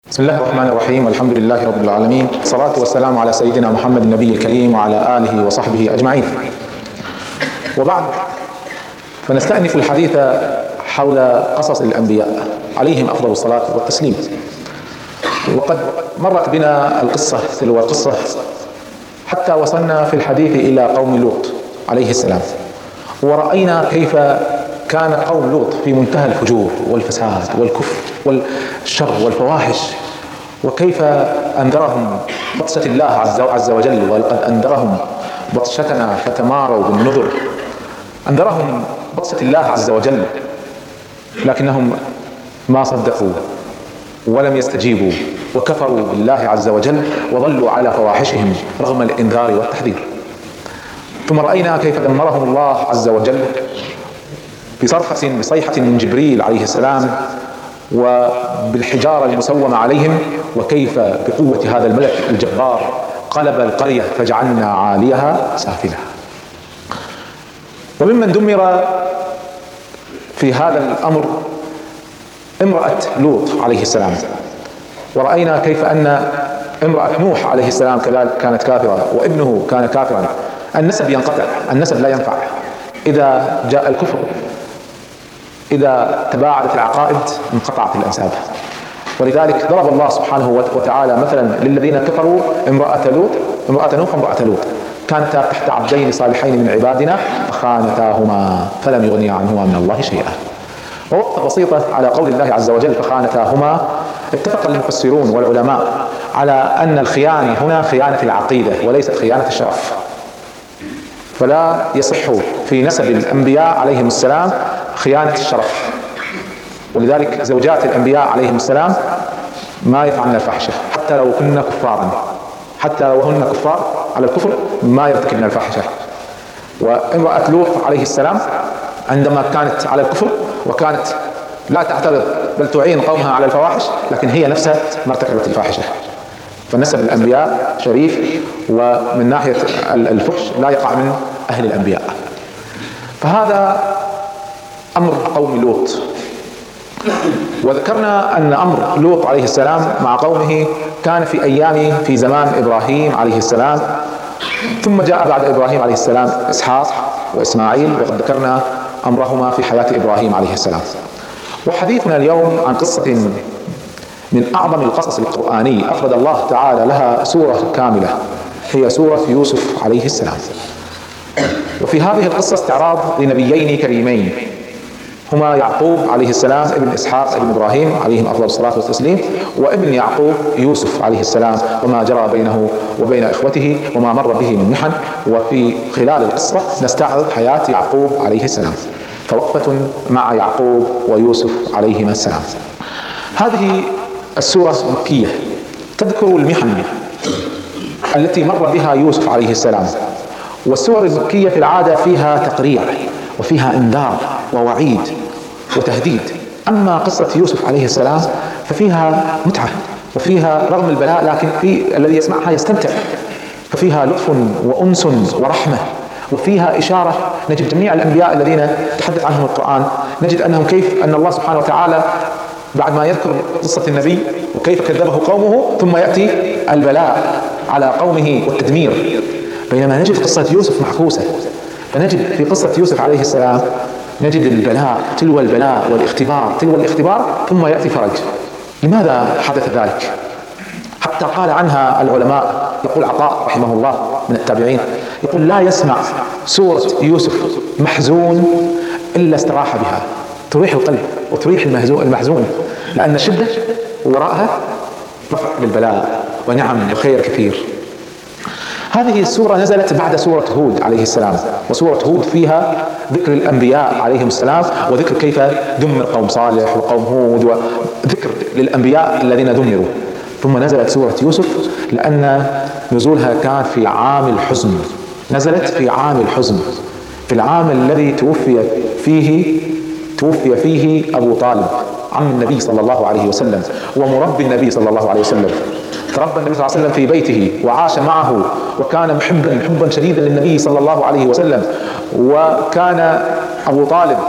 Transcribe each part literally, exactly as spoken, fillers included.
بسم الله الرحمن الرحيم، والحمد لله رب العالمين، الصلاة والسلام على سيدنا محمد النبي الكريم وعلى آله وصحبه أجمعين. وبعد، فنستأنف الحديث حول قصص الأنبياء عليهم أفضل الصلاة والتسليم. وقد مرت بنا القصة تلو القصة حتى وصلنا في الحديث إلى قوم لوط عليه السلام، ورأينا كيف كان قوم لوط في منتهى الفجور والفساد والكفر والشر والفواحش، وكيف أنذرهم بطشة الله عز وجل، ولقد أنذرهم بطشتنا فتماروا بالنذر. أنذرهم بطشة الله عز وجل، لكنهم ما صدقوا ولم يستجيبوا وكفروا بالله عز وجل وظلوا على فواحشهم رغم الإنذار والتحذير. ثم رأينا كيف دمرهم الله عز وجل بصرخة بصيحة من جبريل عليه السلام وبالحجارة المسومة عليهم، وكيف بقوة هذا الملك الجبار قلب القرية فجعلنا عاليها سافلها. وممن دمر في هذا الأمر امرأة لوط عليه السلام، ورأينا كيف أن امرأة نوح عليه السلام كذلك كانت كافرة وابنه كان كافرا. النسب ينقطع، النسب لا ينفع إذا جاء الكفر، إذا تباعدت العقائد انقطعت الأنساب. ولذلك ضرب الله سبحانه وتعالى مثلا للذين كفروا امرأة لوط امرأة نوح وامرأة لوط كانتا تحت عبدين صالحين من عبادنا فخانتاهما فلم يغنيا عنهما من الله شيئا. ووقفة بسيطة على قول الله عز وجل فخانتاهما. اتفق المفسرون والعلماء على أن الخيانة هنا خيانة العقيدة وليست خيانة الشرف، فلا يصح في نسب الأنبياء عليهم السلام خيانة الشرف. ولذلك زوجات الأنبياء عليهم السلام ما يفعلن الفاحشة حتى لو كنا كفارا، حتى لو هن كفار على الكفر ما يرتكبن الفاحشة. وامرأة لوط عليه السلام عندما كانت على الكفر وكانت لا تعترض بل تعين قومها على الفواحش، لكن هي نفسها ما ارتكبت الفاحشة. فنسب الأنبياء شريف، ومن ناحية الفحش لا يقع من أهل الأنبياء. فهذا أمر قوم لوط. وذكرنا أن أمر لوط عليه السلام مع قومه كان في أيام في زمان إبراهيم عليه السلام، ثم جاء بعد إبراهيم عليه السلام إسحاق وإسماعيل، وقد ذكرنا أمرهما في حياة إبراهيم عليه السلام. وحديثنا اليوم عن قصة من أعظم القصص القرآنية أفرد الله تعالى لها سورة كاملة، هي سورة يوسف عليه السلام. وفي هذه القصة استعراض لنبيين كريمين هما يعقوب عليه السلام ابن إسحاق ابن إبراهيم عليهم أفضل الصلاة والتسليم، وابن يعقوب يوسف عليه السلام، وما جرى بينه وبين إخوته وما مر به من محن. وفي خلال القصة نستعرض حياة يعقوب عليه السلام، فوقفة مع يعقوب ويوسف عليهما السلام. هذه السورة مكية تذكر المحن التي مر بها يوسف عليه السلام. والسور المكية في العادة فيها تقريع وفيها انذار ووعيد وتهديد. أما قصة يوسف عليه السلام ففيها متعة وفيها رغم البلاء، لكن في الذي يسمعها يستمتع، ففيها لطف وأنس ورحمة، وفيها إشارة. نجد جميع الأنبياء الذين تحدث عنهم القرآن نجد أنهم كيف أن الله سبحانه وتعالى بعد ما يذكر قصة النبي وكيف كذبه قومه ثم يأتي البلاء على قومه والتدمير، بينما نجد قصة يوسف معكوسة. فنجد في قصة يوسف عليه السلام نجد البلاء تلو البلاء والاختبار تلو الاختبار ثم يأتي فرج. لماذا حدث ذلك؟ حتى قال عنها العلماء، يقول عطاء رحمه الله من التابعين، يقول لا يسمع سورة يوسف محزون إلا استراح بها، تريح القلب وتريح المحزون، لأن الشدة وراءها رفع للبلاء ونعم وخير كثير. هذه السورة نزلت بعد سورة هود عليه السلام، وسورة هود فيها ذكر الأنبياء عليهم السلام وذكر كيف دمر قوم صالح وقوم هود وذكر للأنبياء الذين دمروا. ثم نزلت سورة يوسف لأن نزولها كان في عام الحزن، نزلت في عام الحزن، في العام الذي توفي فيه توفي فيه أبو طالب عم النبي صلى الله عليه وسلم ومربي النبي صلى الله عليه وسلم. تربى النبي صلى الله عليه وسلم في بيته وعاش معه، وكان محبا حبا شديدا للنبي صلى الله عليه وسلم. وكان أبو طالب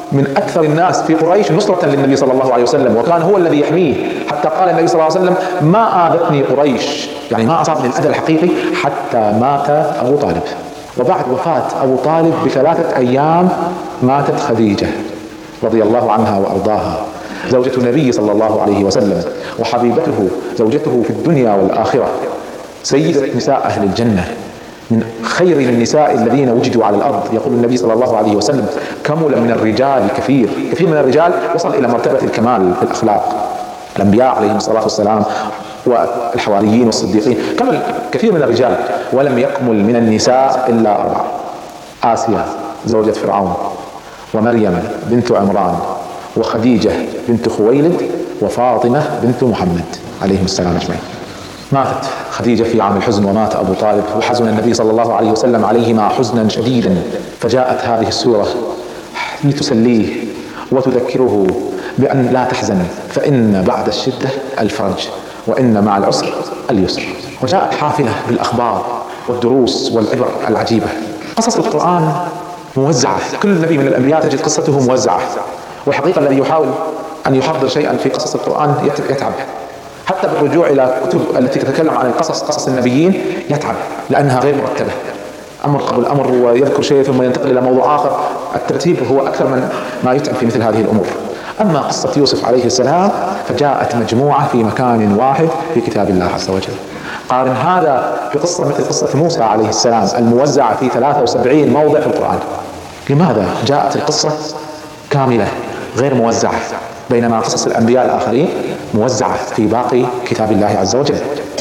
من أكثر الناس في قريش نصرة للنبي صلى الله عليه وسلم، وكان هو الذي يحميه، حتى قال النبي صلى الله عليه وسلم: ما آذتني قريش، يعني ما أصابني الأذى الحقيقي حتى مات أبو طالب. وبعد وفاة أبو طالب بثلاثة أيام ماتت خديجة رضي الله عنها وأرضاها، زوجة النبي صلى الله عليه وسلم، وحبيبته، زوجته في الدنيا والآخرة، سيدة نساء أهل الجنة، من خير النساء الذين وجدوا على الأرض. يقول النبي صلى الله عليه وسلم: كمل من الرجال كثير، كثير من الرجال وصل إلى مرتبة الكمال في الأخلاق، الأنبياء عليهم الصلاة والسلام والحواريين والصديقين، كمل كثير من الرجال، ولم يكمل من النساء إلا أربعة: آسيا زوجة فرعون، ومريم بنت عمران، وخديجة بنت خويلد، وفاطمة بنت محمد عليهم السلام أجمعين. ماتت خديجة في عام الحزن، ومات أبو طالب، وحزن النبي صلى الله عليه وسلم عليهما حزنا شديدا، فجاءت هذه السورة لتسليه وتذكره بأن لا تحزن، فإن بعد الشدة الفرج، وإن مع العسر اليسر. وجاءت حافلة بالأخبار والدروس والعبر العجيبة. قصص القرآن موزعة، كل نبي من الأنبياء تجد قصته موزعة، والحقيقة الذي يحاول أن يحضر شيئا في قصص القرآن يتعب، حتى بالرجوع إلى كتب التي تتكلم عن القصص، قصص النبيين، يتعب لأنها غير مرتبة، أمر قبل أمر، ويذكر شيء ثم ينتقل إلى موضوع آخر. الترتيب هو أكثر من ما يتعب في مثل هذه الأمور. أما قصة يوسف عليه السلام فجاءت مجموعة في مكان واحد في كتاب الله عز وجل. قارن هذا بقصة مثل قصة موسى عليه السلام الموزعة في ثلاثة وسبعين موضع في القرآن. لماذا جاءت القصة كاملة غير موزعة، بينما قصص الأنبياء الآخرين موزعة في باقي كتاب الله عز وجل؟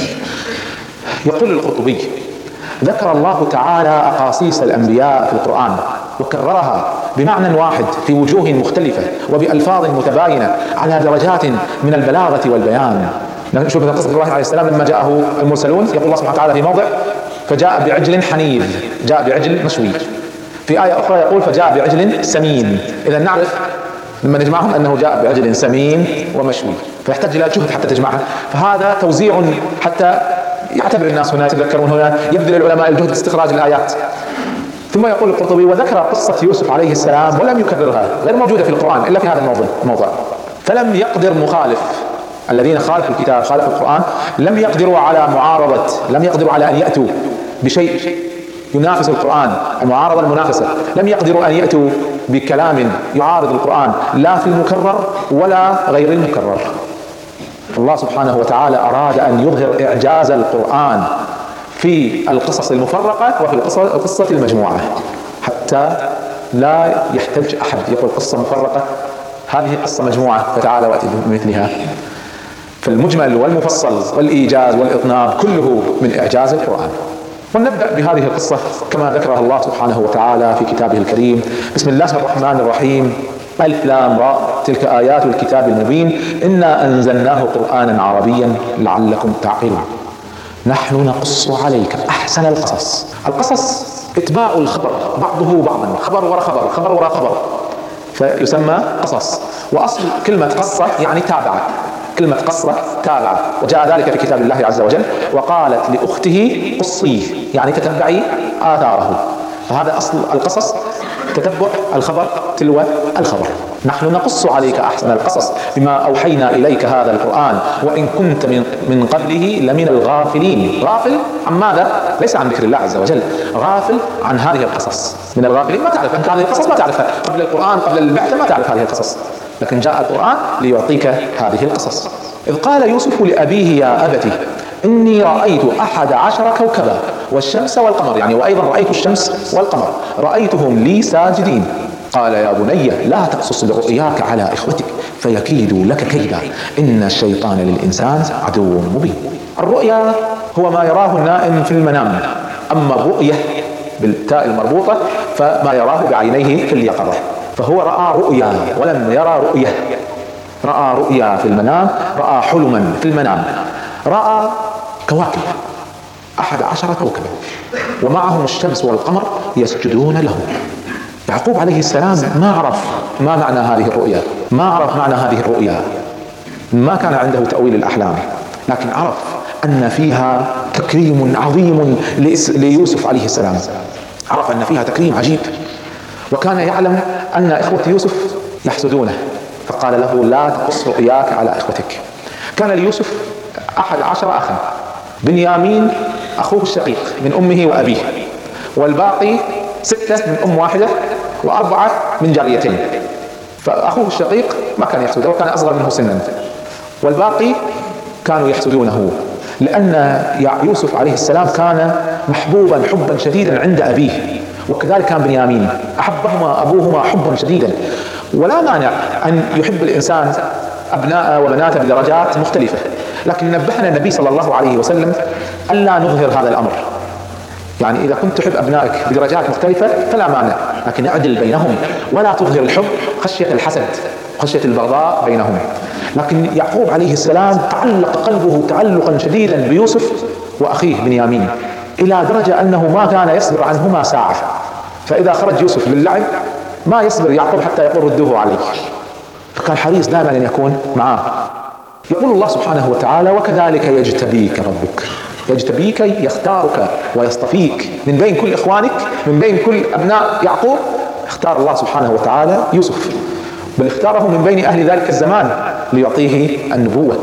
يقول القرطبي: ذكر الله تعالى أقاصيص الأنبياء في القرآن وكررها بمعنى واحد في وجوه مختلفة وبألفاظ متباينة على درجات من البلاغة والبيان. نشوف مثلا قصة إبراهيم عليه السلام لما جاءه المرسلون، يقول الله سبحانه وتعالى في موضع: فجاء بعجل حنيذ، جاء بعجل مشوي. في آية أخرى يقول: فجاء بعجل سمين. إذا نعرف لما نجمعهم أنه جاء بعجل سمين ومشوي، فيحتاج إلى جهد حتى تجمعها. فهذا توزيع حتى يعتبر الناس هنا، يتذكرون هنا، يبذل العلماء الجهد لاستخراج الآيات. ثم يقول القرطبي: وذكر قصة يوسف عليه السلام ولم يكررها، غير موجودة في القرآن إلا في هذا الموضع. فلم يقدر مخالف، الذين خالفوا الكتاب خالفوا القرآن، لم يقدروا على معارضة، لم يقدروا على أن يأتوا بشيء ينافس القرآن، المعارضة المنافسة، لم يقدروا أن يأتوا بكلام يعارض القرآن لا في المكرر ولا غير المكرر. الله سبحانه وتعالى أراد أن يظهر إعجاز القرآن في القصص المفرقة وفي القصة المجموعة، حتى لا يحتج أحد يقول قصة مفرقة هذه قصة مجموعة فتعالى وأتي بمثلها. فالمجمل والمفصل والإيجاز والإطناب كله من إعجاز القرآن. ونبدأ بهذه القصة كما ذكرها الله سبحانه وتعالى في كتابه الكريم. بسم الله الرحمن الرحيم. ألف لام راء، تلك آيات الكتاب المبين، إنا أنزلناه قرآنا عربيا لعلكم تعقلون. نحن نقص عليك أحسن القصص. القصص اتباع الخبر بعضه بعضا، خبر وراء خبر، خبر وراء خبر، فيسمى قصص. وأصل كلمة قصة يعني تابعة، كلمة قصة تابعة، وجاء ذلك في كتاب الله عز وجل: وقالت لأخته قصيه، يعني تتبعي آثاره. فهذا أصل القصص، تتبع الخبر تلو الخبر. نحن نقص عليك أحسن القصص بما أوحينا إليك هذا القرآن وإن كنت من, من قبله لمن الغافلين. غافل عن ماذا؟ ليس عن ذكر الله عز وجل، غافل عن هذه القصص. من الغافلين ما تعرف أنت هذه القصص، ما تعرفها قبل القرآن، قبل البعثة ما تعرف هذه القصص، لكن جاء القرآن ليعطيك هذه القصص. إذ قال يوسف لأبيه: يا أبت إني رأيت أحد عشر كوكبا والشمس والقمر، يعني وأيضا رأيت الشمس والقمر رأيتهم لي ساجدين. قال: يا بني لا تقصص برؤياك على إخوتك فيكيدوا لك كيدا إن الشيطان للإنسان عدو مبين. الرؤيا هو ما يراه النائم في المنام، أما الرؤية بالتاء المربوطة فما يراه بعينيه في اليقظة. فهو رأى رؤيا ولم يرى رؤية، رأى رؤيا في المنام، رأى حلما في المنام، رأى كواكب أحد عشر كوكبا ومعهم الشمس والقمر يسجدون له. يعقوب عليه السلام ما عرف ما معنى هذه الرؤيا، ما عرف معنى هذه الرؤيا، ما كان عنده تأويل الأحلام، لكن عرف أن فيها تكريم عظيم ليوسف عليه السلام، عرف أن فيها تكريم عجيب. وكان يعلم أن إخوة يوسف يحسدونه، فقال له لا تقص رؤياك على إخوتك. كان ليوسف أحد عشر أخا، بنيامين أخوه الشقيق من أمه وأبيه، والباقي ستة من أم واحدة وأربعة من جاريتين. فأخوه الشقيق ما كان يحسده وكان أصغر منه سنا، والباقي كانوا يحسدونه، لأن يوسف عليه السلام كان محبوبا حبا شديدا عند أبيه، وكذلك كان بنيامين أحبهما أبوهما حبا شديدا. ولا مانع أن يحب الإنسان أبناء وبناته بدرجات مختلفة، لكن نبهنا النبي صلى الله عليه وسلم ألا نظهر هذا الأمر. يعني إذا كنت تحب أبنائك بدرجات مختلفة فلا مانع، لكن اعدل بينهم ولا تظهر الحب خشية الحسد، خشية البغضاء بينهم. لكن يعقوب عليه السلام تعلق قلبه تعلقا شديدا بيوسف وأخيه بنيامين، إلى درجة أنه ما كان يصبر عنهما ساعة. فإذا خرج يوسف للعب ما يصبر يعقوب حتى يقول ردوه عليه، فكان حريص دائما أن يكون معاه. يقول الله سبحانه وتعالى وكذلك يجتبيك ربك، يجتبيك يختارك ويصطفيك من بين كل إخوانك، من بين كل أبناء يعقوب اختار الله سبحانه وتعالى يوسف، بل اختاره من بين أهل ذلك الزمان ليعطيه النبوة.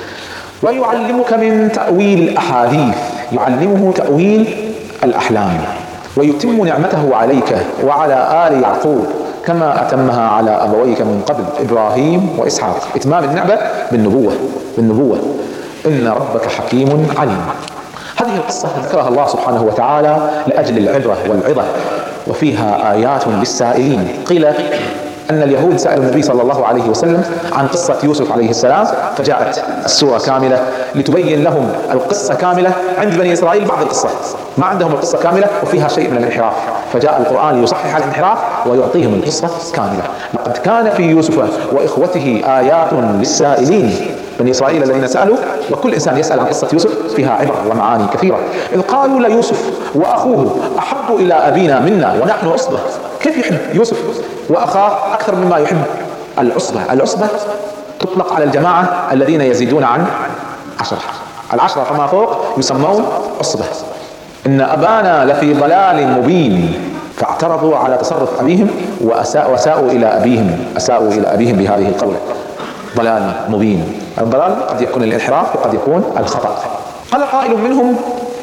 ويعلمك من تأويل الأحاديث، يعلمه تأويل الأحلام، ويتم نعمته عليك وعلى آل يعقوب كما أتمها على أبويك من قبل إبراهيم وإسحاق. إتمام النعمة بالنبوة بالنبوة إن ربك حكيم عليم. هذه القصة ذكرها الله سبحانه وتعالى لأجل العبرة والعظة، وفيها آيات للسائلين. قيل أن اليهود سألوا النبي صلى الله عليه وسلم عن قصة يوسف عليه السلام، فجاءت السورة كاملة لتبين لهم القصة كاملة. عند بني إسرائيل بعض القصة ما عندهم القصة كاملة وفيها شيء من الانحراف، فجاء القرآن ليصحح الانحراف ويعطيهم القصة كاملة. لقد كان في يوسف وإخوته آيات للسائلين، بني إسرائيل الذين سألوا، وكل إنسان يسأل عن قصة يوسف فيها عبر ومعاني كثيرة. إذ قالوا ليوسف وأخوه أحب إلى أبينا منا ونحن عصبة. كيف يحب يوسف وأخاه أكثر مما يحب العصبة؟ العصبة تطلق على الجماعة الذين يزيدون عن عشرة، العشرة فما فوق يسمون عصبة. إن أبانا لفي ضلال مبين، فاعترضوا على تصرف أبيهم وأساءوا, وساءوا إلى أبيهم أساءوا إلى أبيهم بهذه القولة. ضلال مبين، الضلال قد يكون الانحراف وقد يكون الخطأ. قال قائل منهم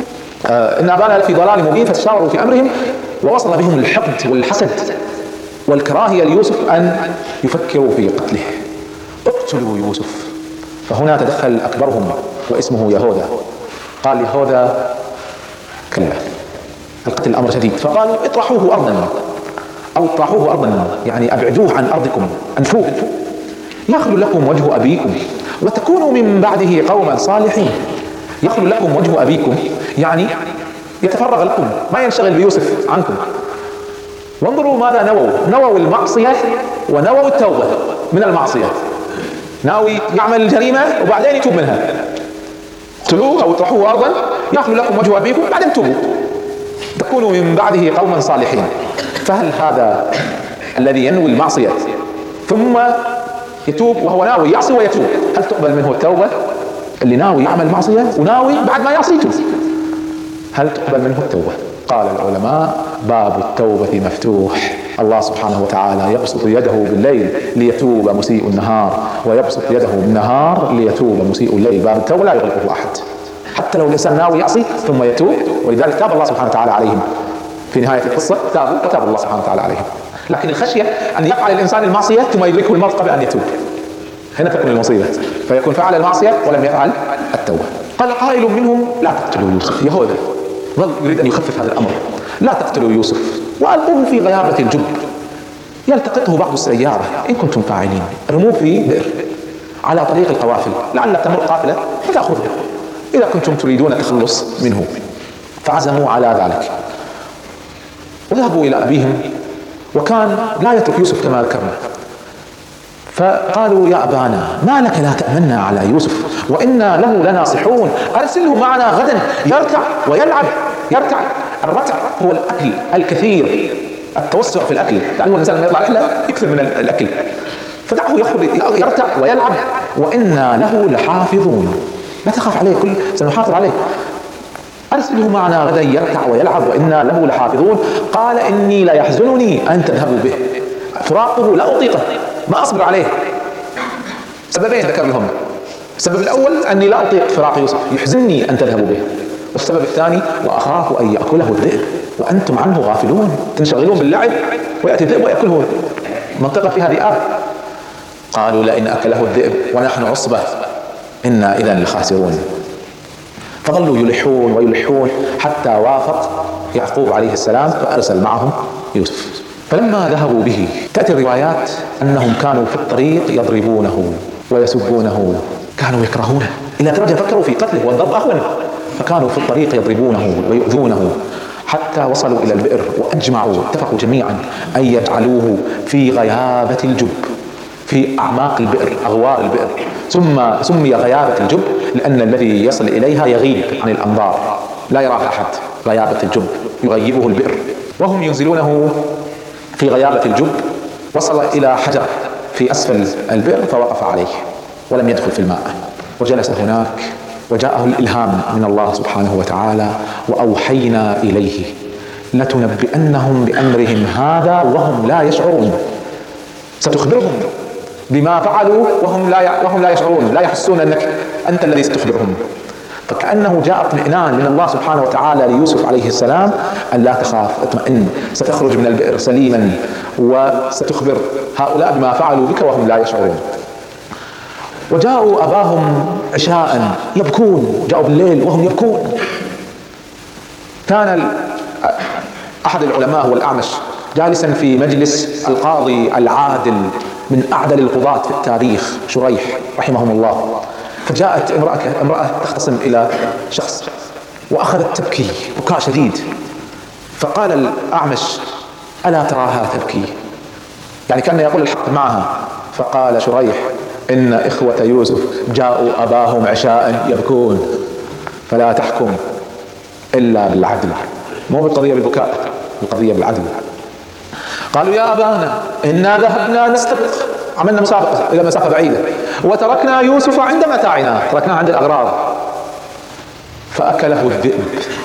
آه إن أبانا لفي ضلال مبين، فتشاوروا في أمرهم ووصل بهم الحقد والحسد والكراهية ليوسف أن يفكروا في قتله. اقتلوا يوسف. فهنا تدخل أكبرهم واسمه يهوذا، قال يهوذا كلا، القتل أمر شديد، فقالوا اطرحوه أرضا أو اطرحوه أرضا، يعني أبعدوه عن أرضكم، أنفوه، يخلو لكم وجه أبيكم وتكونوا من بعده قوما صالحين. يخلو لكم وجه أبيكم يعني يتفرغ لكم، ما ينشغل بيوسف عنكم. وانظروا ماذا نووا، نووا المعصية ونووا التوبة من المعصية. ناوي يعمل الجريمة وبعدين يتوب منها، اقتلوه أو اطرحوه أرضا يخلو لكم وجه أبيكم بعدين توبوا، تكونوا من بعده قوما صالحين. فهل هذا الذي ينوي المعصية ثم يتوب وهو ناوي يعصي ويتوب، هل تقبل منه التوبة؟ اللي ناوي يعمل معصية وناوي بعد ما يعصي يتوب، هل تقبل منه التوبة؟ قال العلماء باب التوبة مفتوح. الله سبحانه وتعالى يبسط يده بالليل ليتوب مسيء النهار، ويبسط يده بالنهار ليتوب مسيء الليل. باب التوبة لا يغلقه أحد، حتى لو الإنسان ناوي يعصي ثم يتوب. ولذلك تاب الله سبحانه وتعالى عليهم في نهاية القصة، تابوا وتاب الله سبحانه وتعالى عليهم. لكن الخشية أن يفعل الإنسان المعصية ثم يدركه الموت قبل أن يتوب، هنا تكون المصيبة، فيكون فعل المعصية ولم يفعل التوبة. قال قائل منهم لا تقتلوا يوسف. يهوذا ظل يريد أن يخفف هذا الأمر، لا تقتلوا يوسف وألقوه في غيابة الجب يلتقطه بعض السيارة إن كنتم فاعلين. رموه في بئر على طريق القوافل لعل تمر قافلة فتأخذه إذا كنتم تريدون التخلص منه. فعزموا على ذلك وذهبوا إلى أبيهم، وكان لا يترك يوسف كما ذكرنا. فقالوا يا أبانا ما لك لا تأمنا على يوسف وإنا له لناصحون، أرسله معنا غدا يرتع ويلعب. يرتع، الرتع هو الأكل الكثير، التوسع في الأكل، لأنه الإنسان لما يطلع رحلة يكثر من الأكل، فدعه يخرج يرتع ويلعب وإنا له لحافظون. لا تخاف عليه، كل سنحافظ عليه. أرسله معنا غدا يرتع ويلعب وإنا له لحافظون. قال إني لا يحزنني أن تذهبوا به، فراقه لا أطيقه، ما أصبر عليه. سببين ذكر لهم. السبب الأول أني لا أطيق فراق يوسف، يحزنني أن تذهبوا به. والسبب الثاني وأخاف أن يأكله الذئب وأنتم عنه غافلون، تنشغلون باللعب ويأتي الذئب ويأكله. منطقة فيها ذئاب. قالوا لئن أكله الذئب ونحن عصبة إنا إذا لخاسرون. فظلوا يلحون ويلحون حتى وافق يعقوب عليه السلام فأرسل معهم يوسف. فلما ذهبوا به تأتي الروايات أنهم كانوا في الطريق يضربونه ويسبونه، كانوا يكرهونه إلى درجة فكروا في قتله والضرب أهون، فكانوا في الطريق يضربونه ويؤذونه حتى وصلوا إلى البئر وأجمعوا اتفقوا جميعا أن يجعلوه في غيابة الجب، في أعماق البئر، أغوار البئر. ثم سمي غيابة الجب لأن الذي يصل إليها يغيب عن الأنظار، لا يراه أحد. غيابة الجب يغيبه البئر. وهم ينزلونه في غيابة الجب وصل إلى حجر في أسفل البئر فوقف عليه ولم يدخل في الماء، وجلس هناك وجاءه الإلهام من الله سبحانه وتعالى: وأوحينا إليه لتنبئنهم بأمرهم هذا وهم لا يشعرون. ستخبرهم بما فعلوا وهم لا وهم لا يشعرون، لا يحسون أنك أنت الذي ستخبرهم. فكأنه جاء اطمئنان من الله سبحانه وتعالى ليوسف عليه السلام أن لا تخاف، اطمئن، ستخرج من البئر سليما وستخبر هؤلاء بما فعلوا بك وهم لا يشعرون. وجاءوا أباهم عشاء يبكون، جاءوا بالليل وهم يبكون. كان أحد العلماء هو الأعمش جالسا في مجلس القاضي العادل من أعدل القضاة في التاريخ شريح رحمهم الله، فجاءت امرأة, امرأة تختصم إلى شخص وأخذت تبكي بكاء شديد، فقال الأعمش: ألا تراها تبكي؟ يعني كان يقول الحق معها. فقال شريح: إن إخوة يوسف جاءوا أباهم عشاء يبكون، فلا تحكم إلا بالعدل. مو بالقضية بالبكاء، القضية بالعدل. قالوا: يا أبانا إنا ذهبنا نستبق، عملنا مسابقة إلى مسافة بعيدة، وتركنا يوسف عند متاعنا، تركناه عند الأغراض فأكله الذئب،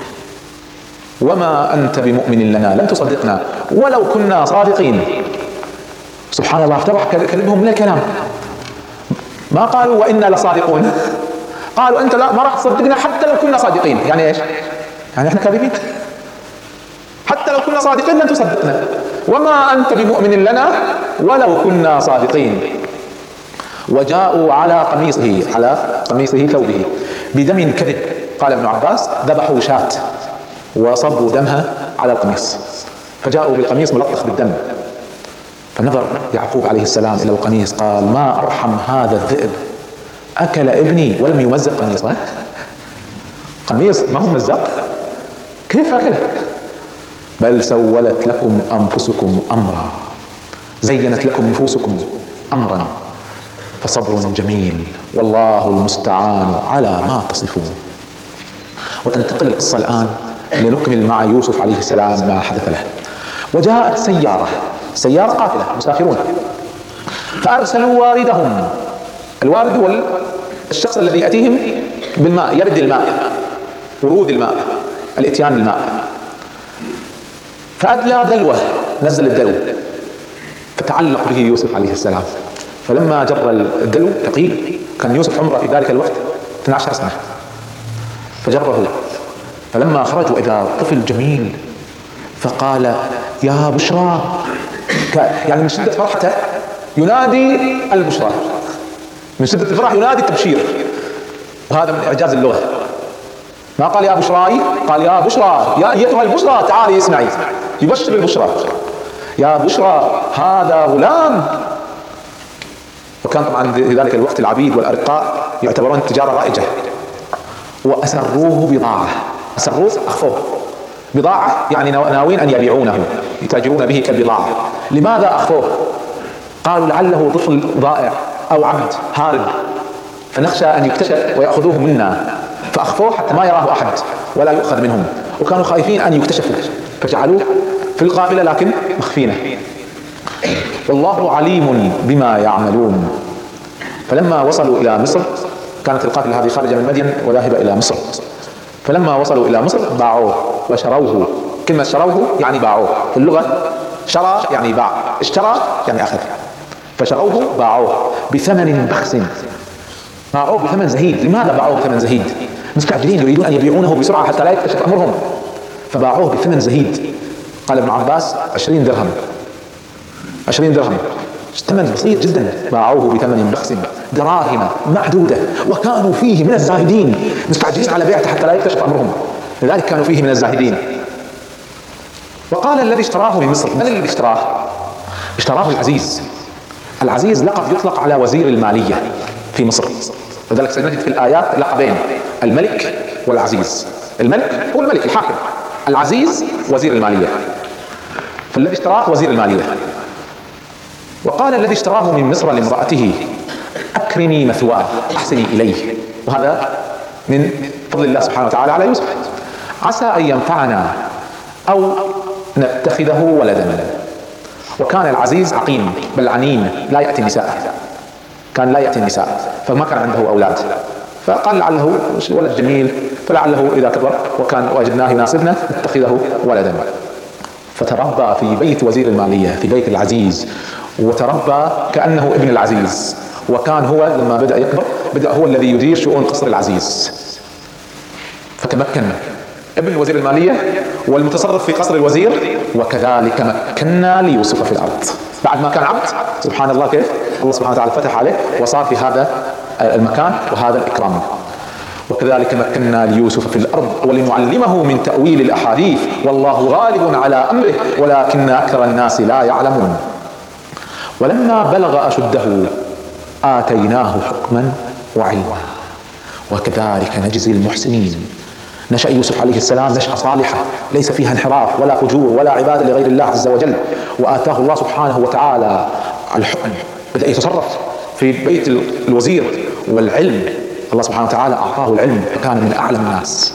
وما أنت بمؤمن لنا، لن تصدقنا ولو كنا صادقين. سبحان الله، افترح كلمهم من الكلام. ما قالوا وإنا لصادقون، قالوا أنت لا ما راح تصدقنا حتى لو كنا صادقين. يعني إيش؟ يعني إحنا كاذبين؟ حتى لو كنا صادقين لن تصدقنا، وما أنت بمؤمن لنا ولو كنا صادقين. وجاءوا على قميصه على قميصه ثوبه بدم كذب. قال ابن عباس: ذبحوا شاة وصبوا دمها على القميص، فجاءوا بالقميص ملطخ بالدم. فنظر يعقوب عليه السلام إلى القميص قال: ما أرحم هذا الذئب، أكل ابني ولم يمزق قميصه. قميص ما هو مزق، كيف أكله؟ بل سولت لكم أنفسكم أمرا، زينت لكم نفوسكم أمرا، فصبر جميل والله المستعان على ما تصفون. وتنتقل القصة الآن لنكمل مع يوسف عليه السلام ما حدث له. وجاءت سيارة سيارة قافلة مسافرون، فأرسلوا واردهم. الوارد هو الشخص الذي يأتيهم بالماء، يرد الماء، ورود الماء، الاتيان بالماء. فأدلى دلوه، نزل الدلو، فتعلق به يوسف عليه السلام. فلما جر الدلو ثقيل، كان يوسف عمره في ذلك الوقت اثنتي عشرة سنة، فجره. فلما خرجوا إذا طفل جميل، فقال: يا بشرى، يعني من شدة فرحته ينادي البشرى، من شدة الفرح ينادي التبشير، وهذا من إعجاز اللغة. ما قال يا بشراي، قال يا بشرى، يا أيتها البشرى تعالي اسمعي، يبشر البشرى: يا بشرى هذا غلام. وكان طبعا في ذلك الوقت العبيد والأرقاء يعتبرون التجارة رائجة. وأسروه بضاعة، أسروه أخفوه، بضاعة يعني ناوين أن يبيعونه، يتاجرون به كالبضاعة. لماذا أخفوه؟ قالوا لعله طفل ضائع أو عبد هارب، فنخشى أن يكتشف ويأخذوه منا، فأخفوه حتى ما يراه أحد ولا يؤخذ منهم. وكانوا خايفين أن يكتشفوا فجعلوه في القافلة لكن مخفينه. والله عليم بما يعملون. فلما وصلوا إلى مصر، كانت القافلة هذه خارجة من مدين وذاهبة إلى مصر، فلما وصلوا إلى مصر باعوه وشروه. كلمة شروه يعني باعوه، في اللغة شرى يعني باع، اشترى يعني أخذ. فشروه باعوه بثمن بخس، باعوه بثمن زهيد. لماذا باعوه بثمن زهيد؟ مستعجلين يريدون أن يبيعونه بسرعة حتى لا يكتشف أمرهم، فباعوه بثمن زهيد. قال ابن عباس عشرين درهم، عشرين درهم ثمن بسيط جدا. باعوه بثمن بخس دراهم معدودة، وكانوا فيه من الزاهدين، مستعجلين على بيعته حتى لا يكتشف أمرهم، لذلك كانوا فيه من الزاهدين. وقال الذي اشتراه من مصر، من الذي اشتراه؟ اشتراه العزيز. العزيز لقب يطلق على وزير المالية في مصر، لذلك سنجد في الآيات لقبين، الملك والعزيز. الملك هو الملك الحاكم، العزيز وزير المالية، فالذي اشتراه وزير المالية. وقال الذي اشتراه من مصر لامرأته أكرمي مثواه، أحسني إليه. وهذا من فضل الله سبحانه وتعالى على يوسف، عسى أن ينفعنا أو نتخذه ولدا. وكان العزيز عقيم بل عنين، لا يأتي النساء، كان لا يأتي النساء، فما كان عنده أولاد، فقال لعله ولد جميل، فلعله إذا كبر وكان وجدناه يناسبنا نتخذه ولدا. فتربى في بيت وزير المالية، في بيت العزيز، وتربى كأنه ابن العزيز. وكان هو لما بدأ يكبر بدأ هو الذي يدير شؤون قصر العزيز، فتمكن ابن وزير المالية والمتصرف في قصر الوزير. وكذلك مكنا ليوسف في الأرض، بعد ما كان عبد، سبحان الله كيف الله سبحانه وتعالى فتح عليه وصار في هذا المكان وهذا الإكرام. وكذلك مكنا ليوسف في الأرض ولنعلمه من تأويل الأحاديث والله غالب على أمره ولكن أكثر الناس لا يعلمون. ولما بلغ أشده آتيناه حكما وعلما وكذلك نجزي المحسنين. نشأ يوسف عليه السلام نشأة صالحة ليس فيها انحراف ولا فجور ولا عبادة لغير الله عز وجل، وآتاه الله سبحانه وتعالى الحكم، بدأ يتصرف في بيت الوزير، والعلم الله سبحانه وتعالى أعطاه العلم فكان من أعلم الناس.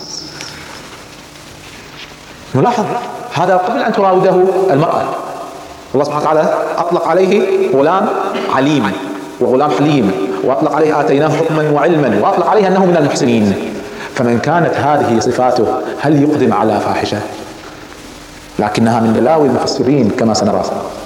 نلاحظ هذا قبل أن تراوده المرأة، الله سبحانه وتعالى أطلق عليه غلام عليم وغلام حليم، وأطلق عليه آتيناه حكما وعلما، وأطلق عليه أنه من المحسنين. فمن كانت هذه صفاته هل يقدم على فاحشة؟ لكنها من بلاوي المفسرين كما سنرى.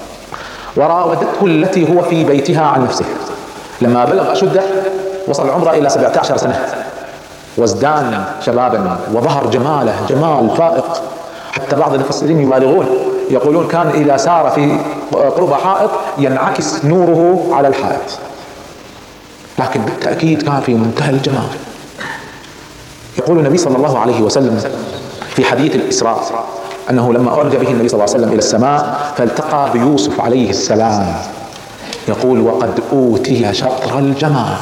وراودته التي هو في بيتها عن نفسه. لما بلغ أشده وصل عمره إلى سبعة عشر سنة وازدان شبابا وظهر جماله جمال فائق، حتى بعض المفسرين يبالغون يقولون كان إذا سار في قرب حائط ينعكس نوره على الحائط، لكن بالتأكيد كان في منتهى الجمال. يقول النبي صلى الله عليه وسلم في حديث الإسراء أنه لما أعرج به النبي صلى الله عليه وسلم إلى السماء فالتقى بيوسف عليه السلام، يقول وقد أوتي شطر الجمال.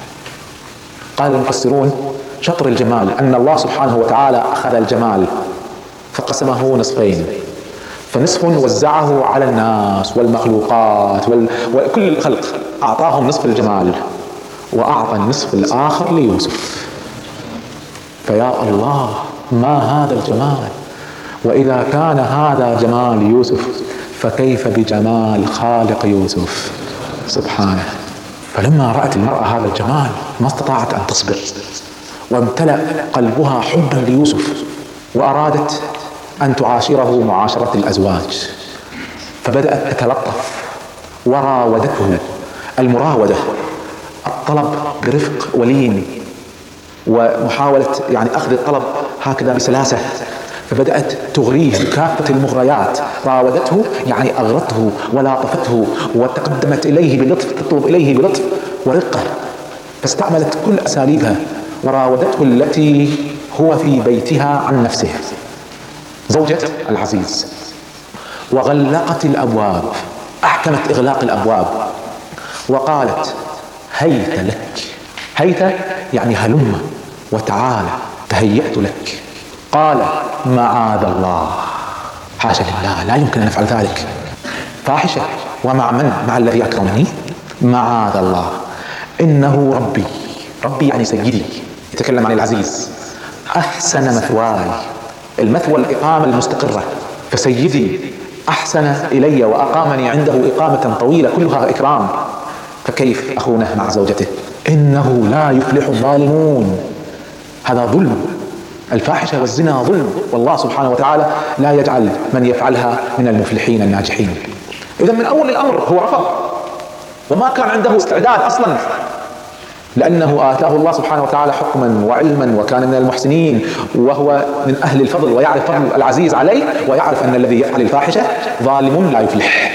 قال المفسرون شطر الجمال أن الله سبحانه وتعالى أخذ الجمال فقسمه نصفين، فنصف وزعه على الناس والمخلوقات وال... وكل الخلق، أعطاهم نصف الجمال وأعطى النصف الآخر ليوسف. فيا الله ما هذا الجمال! وإذا كان هذا جمال يوسف فكيف بجمال خالق يوسف سبحانه. فلما رأت المرأة هذا الجمال ما استطاعت أن تصبر، وامتلأ قلبها حبا ليوسف، وأرادت أن تعاشره معاشرة الأزواج، فبدأت تتلطف وراودته. المراودة الطلب برفق ولين ومحاولة يعني أخذ الطلب هكذا بسلاسة، فبدأت تغريه بكافة المغريات. راودته يعني أغرته ولاطفته وتقدمت إليه بلطف، تطلب إليه بلطف ورقة، فاستعملت كل أساليبها. وراودته التي هو في بيتها عن نفسه، زوجة العزيز، وغلقت الأبواب، أحكمت إغلاق الأبواب، وقالت هيت لك. هيت يعني هلم وتعالى، تهيأت لك. قال معاذ الله، حاشا لله، لا يمكن أن نفعل ذلك، فاحشة. ومع من؟ مع الذي أكرمني. معاذ الله إنه ربي، ربي يعني سيدي، يتكلم عن العزيز، أحسن مثواي. المثوى الإقامة المستقرة، فسيدي أحسن إلي وأقامني عنده إقامة طويلة كلها إكرام، فكيف أخونه مع زوجته؟ إنه لا يفلح الظالمون. هذا ظلم، الفاحشة والزنا ظلم، والله سبحانه وتعالى لا يجعل من يفعلها من المفلحين الناجحين. إذا من أول الأمر هو رفض، وما كان عنده استعداد أصلا، لأنه آتاه الله سبحانه وتعالى حكما وعلما وكان من المحسنين، وهو من أهل الفضل ويعرف فضل العزيز عليه، ويعرف أن الذي يفعل الفاحشة ظالم لا يفلح.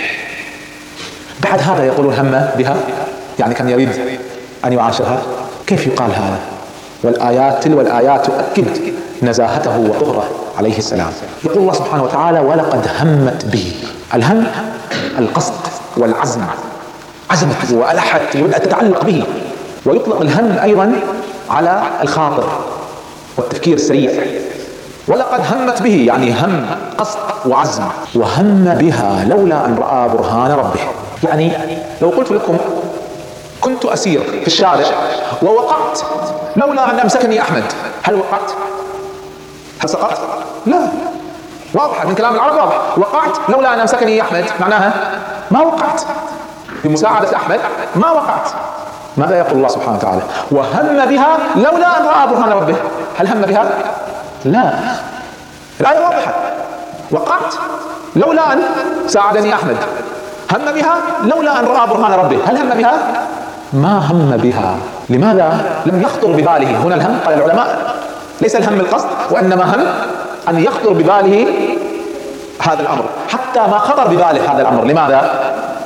بعد هذا يقولون هم بها، يعني كان يريد أن يعاشرها. كيف يقال هذا؟ والآيات تلو الآيات تؤكد نزاهته وطهره عليه السلام. يقول الله سبحانه وتعالى: ولقد همت به. الهم القصد والعزم، عزمت وألحت وبدأت تتعلق به. ويطلق الهم أيضا على الخاطر والتفكير السريع. ولقد همت به يعني هم قصد وعزم. وهم بها لولا أن رأى برهان ربه. يعني لو قلت لكم كنت أسير في الشارع ووقعت لولا أن أمسكني أحمد، هل وقعت؟ هل سقطت؟ لا، واضح من كلام العرب، واضح. وقعت لولا أن أمسكني أحمد معناها ما وقعت. بمساعدة أحمد ما وقعت. ماذا يقول الله سبحانه وتعالى؟ وهم بها لولا أن رأى برهان ربه. هل هم بها؟ لا، الآية واضحة. وقعت لولا أن ساعدني أحمد. هم بها لولا أن رأى برهان ربه. هل هم بها؟ ما هم بها. لماذا لم يخطر بباله هنا الهم؟ قال العلماء: ليس الهم القصد، وإنما هم أن يخطر بباله هذا الأمر، حتى ما خطر بباله هذا الأمر. لماذا؟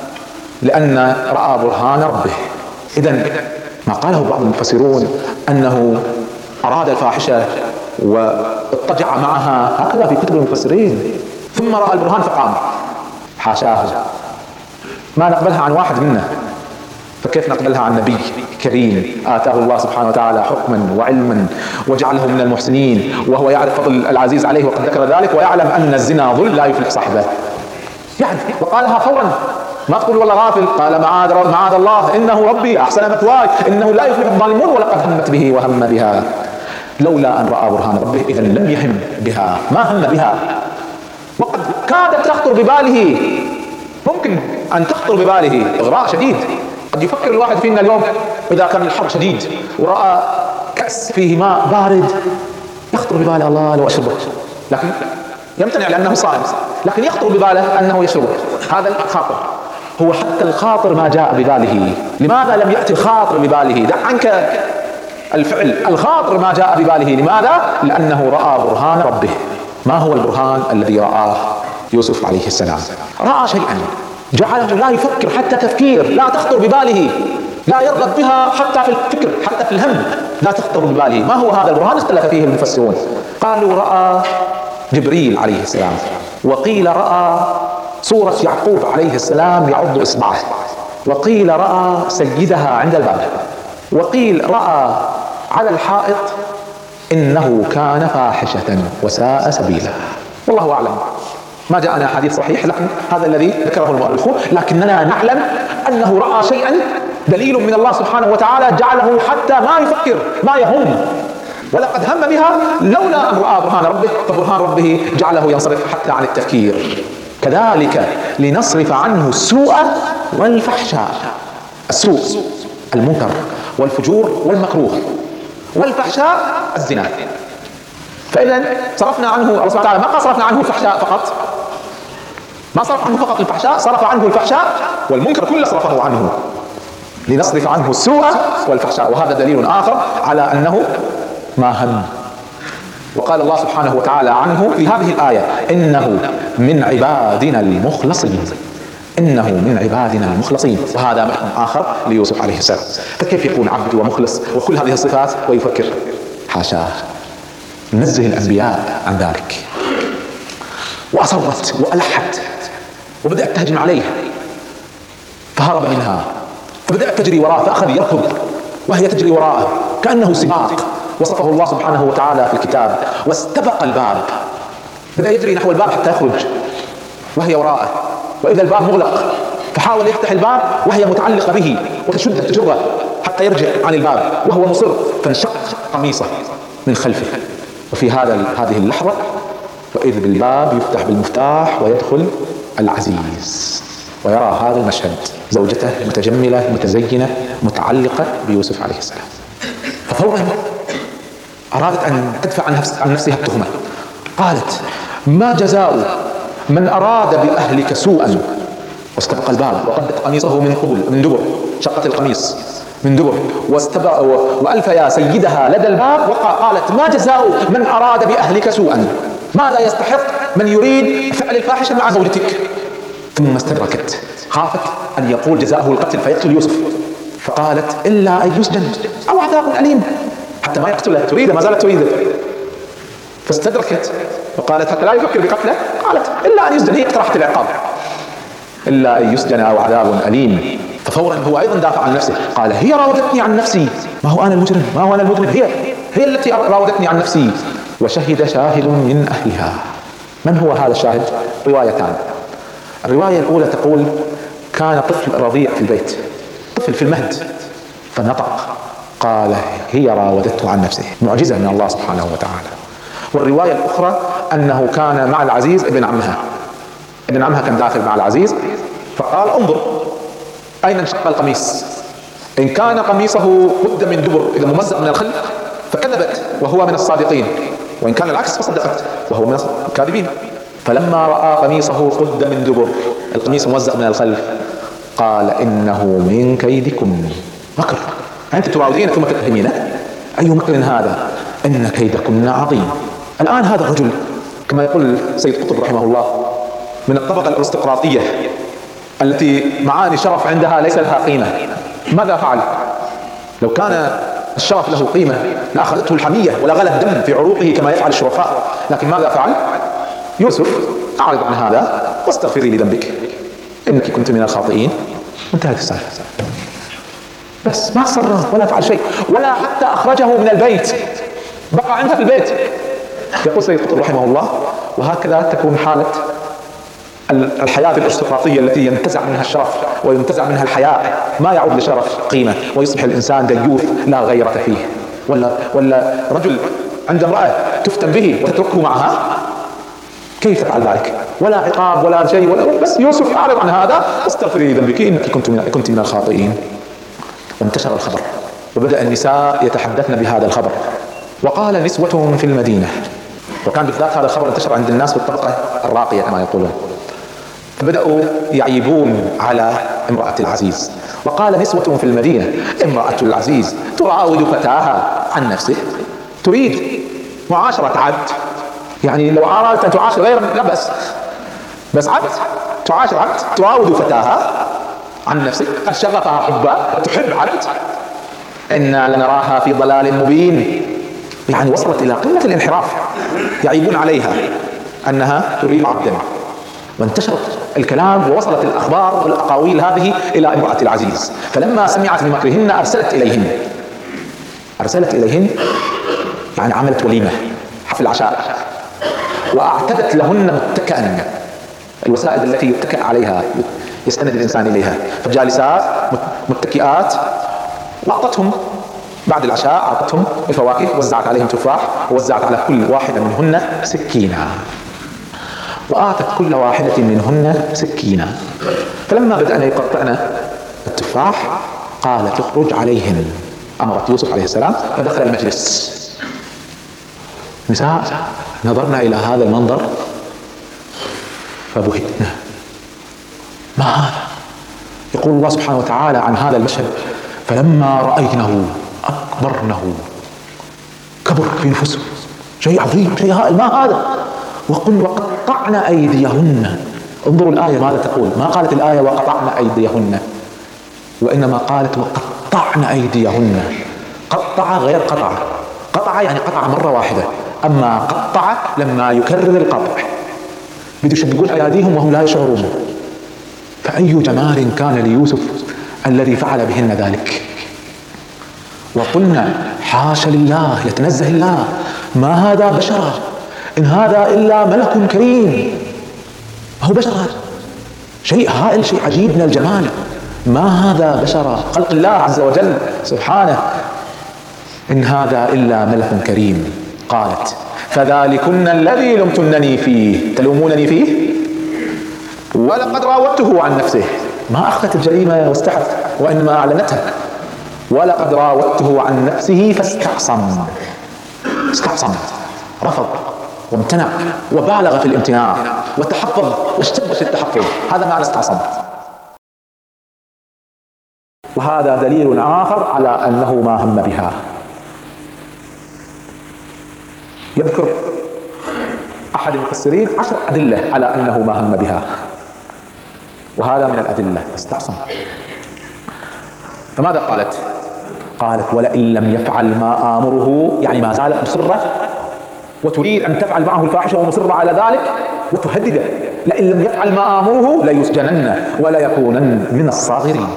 لأن رأى برهان ربه. إذن ما قاله بعض المفسرون أنه أراد الفاحشة واضطجع معها، هكذا في كتب المفسرين، ثم رأى البرهان فقام. حاشاه، ما نقبلها عن واحد منا، فكيف نقبلها عن نبي كريم آتاه الله سبحانه وتعالى حكما وعلما وجعله من المحسنين، وهو يعرف فضل العزيز عليه وقد ذكر ذلك، ويعلم أن الزنا ظلم لا يفلح صاحبه. يعني وقالها فورا، ما تقول والله غافل. قال: معاذ معاذ الله، إنه ربي أحسن مثواي، إنه لا يفلح الظالمون. ولقد همت به وهم بها لولا أن رأى برهان ربه. إذا لم يهم بها، ما هم بها. وقد كادت تخطر بباله، ممكن أن تخطر بباله إغراء شديد. قد يفكر الواحد فينا اليوم إذا كان الحر شديد ورأى كأس فيه ماء بارد، يخطر بباله: الله لو أشربه، لكن يمتنع لأنه صائم. لكن يخطر بباله أنه يشربه. هذا الخاطر. هو حتى الخاطر ما جاء بباله. لماذا لم يأتي الخاطر بباله؟ دع عنك الفعل، الخاطر ما جاء بباله. لماذا؟ لأنه رأى برهان ربه. ما هو البرهان الذي رآه يوسف عليه السلام؟ رأى شيئا جعله لا يفكر حتى تفكير، لا تخطر بباله، لا يرغب بها حتى في الفكر، حتى في الهم لا تخطر بباله. ما هو هذا البرهان؟ اختلف فيه المفسرون. قالوا رأى جبريل عليه السلام، وقيل رأى صورة يعقوب عليه السلام يعض إصبعه، وقيل رأى سيدها عند الباب، وقيل رأى على الحائط إنه كان فاحشة وساء سبيلا. والله أعلم، ما جاءنا حديث صحيح، لكن هذا الذي ذكره المؤلفون. لكننا نعلم أنه رأى شيئا دليل من الله سبحانه وتعالى جعله حتى ما يفكر، ما يهم. ولقد هم بها لولا أن رأى برهان ربه، فبرهان ربه جعله ينصرف حتى عن التفكير. كذلك لنصرف عنه السوء والفحشاء. السوء المنكر والفجور والمكروه، والفحشاء الزنا. فإذا صرفنا عنه، الله سبحانه وتعالى ما صرفنا عنه الفحشاء فقط، ما صرف عنه فقط الفحشاء، صرف عنه الفحشاء والمنكر كله صرفه عنه، لنصرف عنه السوء والفحشاء. وهذا دليل آخر على أنه ما هم. وقال الله سبحانه وتعالى عنه في هذه الآية: إنه من عبادنا المخلصين. إنه من عبادنا المخلصين. وهذا محكم آخر ليوسف عليه السلام. فكيف يكون عبد ومخلص وكل هذه الصفات ويفكر؟ حاشاه، نزه الأنبياء عن ذلك. وأصرت وألحت وبدأت تهجم عليه، فهرب منها، فبدأت تجري وراءه، فأخذ يركض وهي تجري وراءه كأنه سباق. وصفه الله سبحانه وتعالى في الكتاب: واستبق الباب. بدأ يجري نحو الباب حتى يخرج وهي وراءه، وإذا الباب مغلق، فحاول يفتح الباب وهي متعلقة به وتشده تجره حتى يرجع عن الباب وهو مصر، فانشق قميصه من خلفه. وفي هذا هذه اللحظة وإذ بالباب يفتح بالمفتاح ويدخل العزيز ويرى هذا المشهد، زوجته متجملة متزينة متعلقة بيوسف عليه السلام. ففورا أرادت أن تدفع عن, نفس عن نفسها التهمة. قالت: ما جزاء من أراد بأهلك سوءا واستبق الباب وقدت قميصه من قبل من دبر، شقت القميص من دبر واستبق وألف يا سيدها لدى الباب وقالت ما جزاء من أراد بأهلك سوءا، ماذا يستحق من يريد فعل الفاحشة مع زوجتك؟ ثم استدركت، خافت أن يقول جزاؤه القتل فيقتل يوسف، فقالت إلا أن يسجن أو عذاب أليم، حتى ما يقتله، تريد ما زالت تريد. فاستدركت وقالت حتى لا يفكر بقتله، قالت إلا أن يسجن، هي اقترحت العقاب، إلا أن يسجن أو عذاب أليم. ففورا هو أيضا دافع عن نفسه، قال هي راودتني عن نفسي، ما هو أنا المجرم، ما هو أنا المجرم، هي هي التي راودتني عن نفسي. وشهد شاهد من أهلها. من هو هذا الشاهد؟ روايتان. الرواية الأولى تقول كان طفل رضيع في البيت، طفل في المهد، فنطق قال هي راودته عن نفسه، معجزة من الله سبحانه وتعالى. والرواية الأخرى أنه كان مع العزيز ابن عمها، ابن عمها كان داخل مع العزيز فقال انظر أين انشق القميص، إن كان قميصه قد من دبر إذا ممزق من الخلف فكذبت وهو من الصادقين، وإن كان العكس فصدقت وهو من الكاذبين. فلما رأى قميصه قد من دبر، القميص موزق من الخلف، قال إنه من كيدكم، مكر، أنت تراودين ثم تتهمين، أي مكر هذا، إن كيدكن عظيم. الآن هذا الرجل كما يقول سيد قطب رحمه الله من الطبقة الأرستقراطية التي معاني شرف عندها ليس لها قيمة، ماذا فعل؟ لو كان الشرف له قيمة لأخذته الحمية ولا غلى الدم في عروقه كما يفعل الشرفاء، لكن ماذا فعل؟ يوسف أعرض عن هذا واستغفري لذنبك إنك كنت من الخاطئين، انتهت السالفة. بس ما صرف ولا فعل شيء، ولا حتى أخرجه من البيت، بقى عندها في البيت. يقول سيد قطب رحمه الله وهكذا تكون حالة الحياة الارستقراطية التي ينتزع منها الشرف وينتزع منها الحياء، ما يعود لشرف قيمة، ويصبح الإنسان ديوث لا غيرة فيه. ولا ولا رجل عند امرأة تفتن به وتتركه معها، كيف تفعل ذلك؟ ولا عقاب ولا شيء، ولا بس يوسف أعرض عن هذا واستغفري لذنبك إنك كنت من كنت من الخاطئين. وانتشر الخبر وبدأ النساء يتحدثن بهذا الخبر، وقال نسوة في المدينة، وكان بالذات هذا الخبر انتشر عند الناس في الطبقة الراقية كما يقولون، فبدأوا يعيبون على امرأة العزيز. وقال نسوة في المدينة امرأة العزيز تراود فتاها عن نفسه، تريد معاشرة عبد، يعني لو أرادت أن تعاشر غير لا بأس، بس عبد تعاشر عبد، تراود فتاها عن نفسه، قد شغفها حبا تحب عبد، إنا لنراها في ضلال مبين. يعني وصلت إلى قمة الانحراف، يعيبون عليها أنها تريد عبدا. وانتشرت الكلام ووصلت الأخبار والأقاويل هذه إلى امرأة العزيز، فلما سمعت بمكرهن أرسلت إليهن أرسلت إليهن يعني عملت وليمة، حفل عشاء، وأعتدت لهن متكئا، الوسائد التي يتكئ عليها يستند الإنسان إليها، فجالسات متكئات، وأعطتهم بعد العشاء أعطتهم الفواكه، وزعت عليهم تفاح، ووزعت على كل واحدة منهن سكينة، وآتت كل واحدة منهن سكينة. فلما بدأنا يقطعن التفاح قالت اخرج عليهن، أمرت يوسف عليه السلام فدخل المجلس. نساء نظرنا إلى هذا المنظر فبهتنا، ما هذا؟ يقول الله سبحانه وتعالى عن هذا المشهد فلما رأينه أكبرنه، كبر في نفسه، شيء عظيم، شيء هائل، ما هذا؟ وقل وقطعن أيديهن. انظروا الآية ماذا تقول، ما قالت الآية وقطعن أيديهن، وإنما قالت وقطعن أيديهن. قطع غير قطع، قطع يعني قطع مرة واحدة، أما قطع لما يكرر القطع، بدوا يشبكون أيديهم وهم لا يشعرون. فأي جمال كان ليوسف الذي فعل بهن ذلك. وقلنا حاشا لله، يتنزه الله، ما هذا بشرا، إن هذا إلا ملك كريم. هو بشر، هذا شيء هائل، شيء عجيب من الجمال، ما هذا بشرا، خلق الله عز وجل سبحانه، إن هذا إلا ملك كريم. قالت فذلكن الذي لمتنني فيه، تلومونني فيه، ولقد راودته عن نفسه، ما أخذت الجريمة واستحت وإنما أعلنتها، ولقد راودته عن نفسه فاستعصم، استعصم، رفض وامتنع وبالغ في الامتناع وتحفظ واشتد في التحفظ، هذا معنى استعصم. وهذا دليل آخر على أنه ما هم بها. يذكر أحد المفسرين عشر أدلة على أنه ما هم بها، وهذا من الأدلة فاستعصم. فماذا قالت؟ قالت: ولئن لم يفعل ما آمره، يعني ما زالت مصرة وتريد أن تفعل معه الفاحشة ومصرة على ذلك وتهدده، لئن لم يفعل ما آمره ليسجنن ولا يكونن من الصاغرين.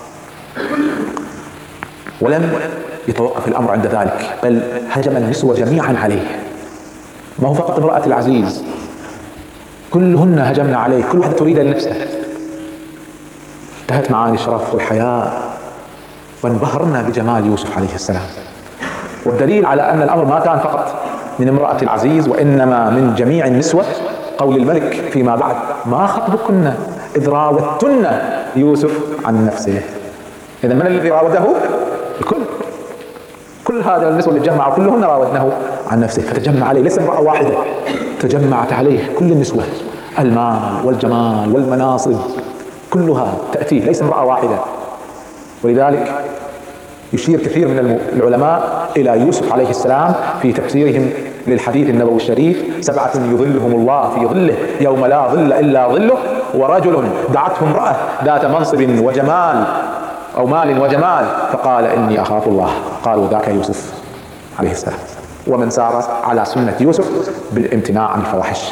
ولم يتوقف الأمر عند ذلك، بل هجم النسوة جميعا عليه، ما هو فقط امرأة العزيز، كلهن هجمنا عليه، كل واحدة تريد لنفسها. انتهت معاني الشرف والحياء وانبهرنا بجمال يوسف عليه السلام. والدليل على أن الأمر ما كان فقط من امرأة العزيز وإنما من جميع النسوة قول الملك فيما بعد: ما خطبكن إذ راودتن يوسف عن نفسه. إذا من الذي راوده؟ الكل، كل هذا النسوة اللي تجمعوا كلهن راودنه عن نفسه، فتجمع عليه، ليس امرأة واحدة، تجمعت عليه كل النسوة، المال والجمال والمناصب كلها تأتيه، ليس امرأة واحدة. ولذلك يشير كثير من العلماء إلى يوسف عليه السلام في تفسيرهم للحديث النبوي الشريف: سبعة يظلهم الله في ظله يوم لا ظل إلا ظله، ورجل دعته امرأة ذات منصب وجمال أو مال وجمال فقال إني أخاف الله، قالوا ذاك يوسف عليه السلام. ومن سار على سنة يوسف بالامتناع عن الفواحش.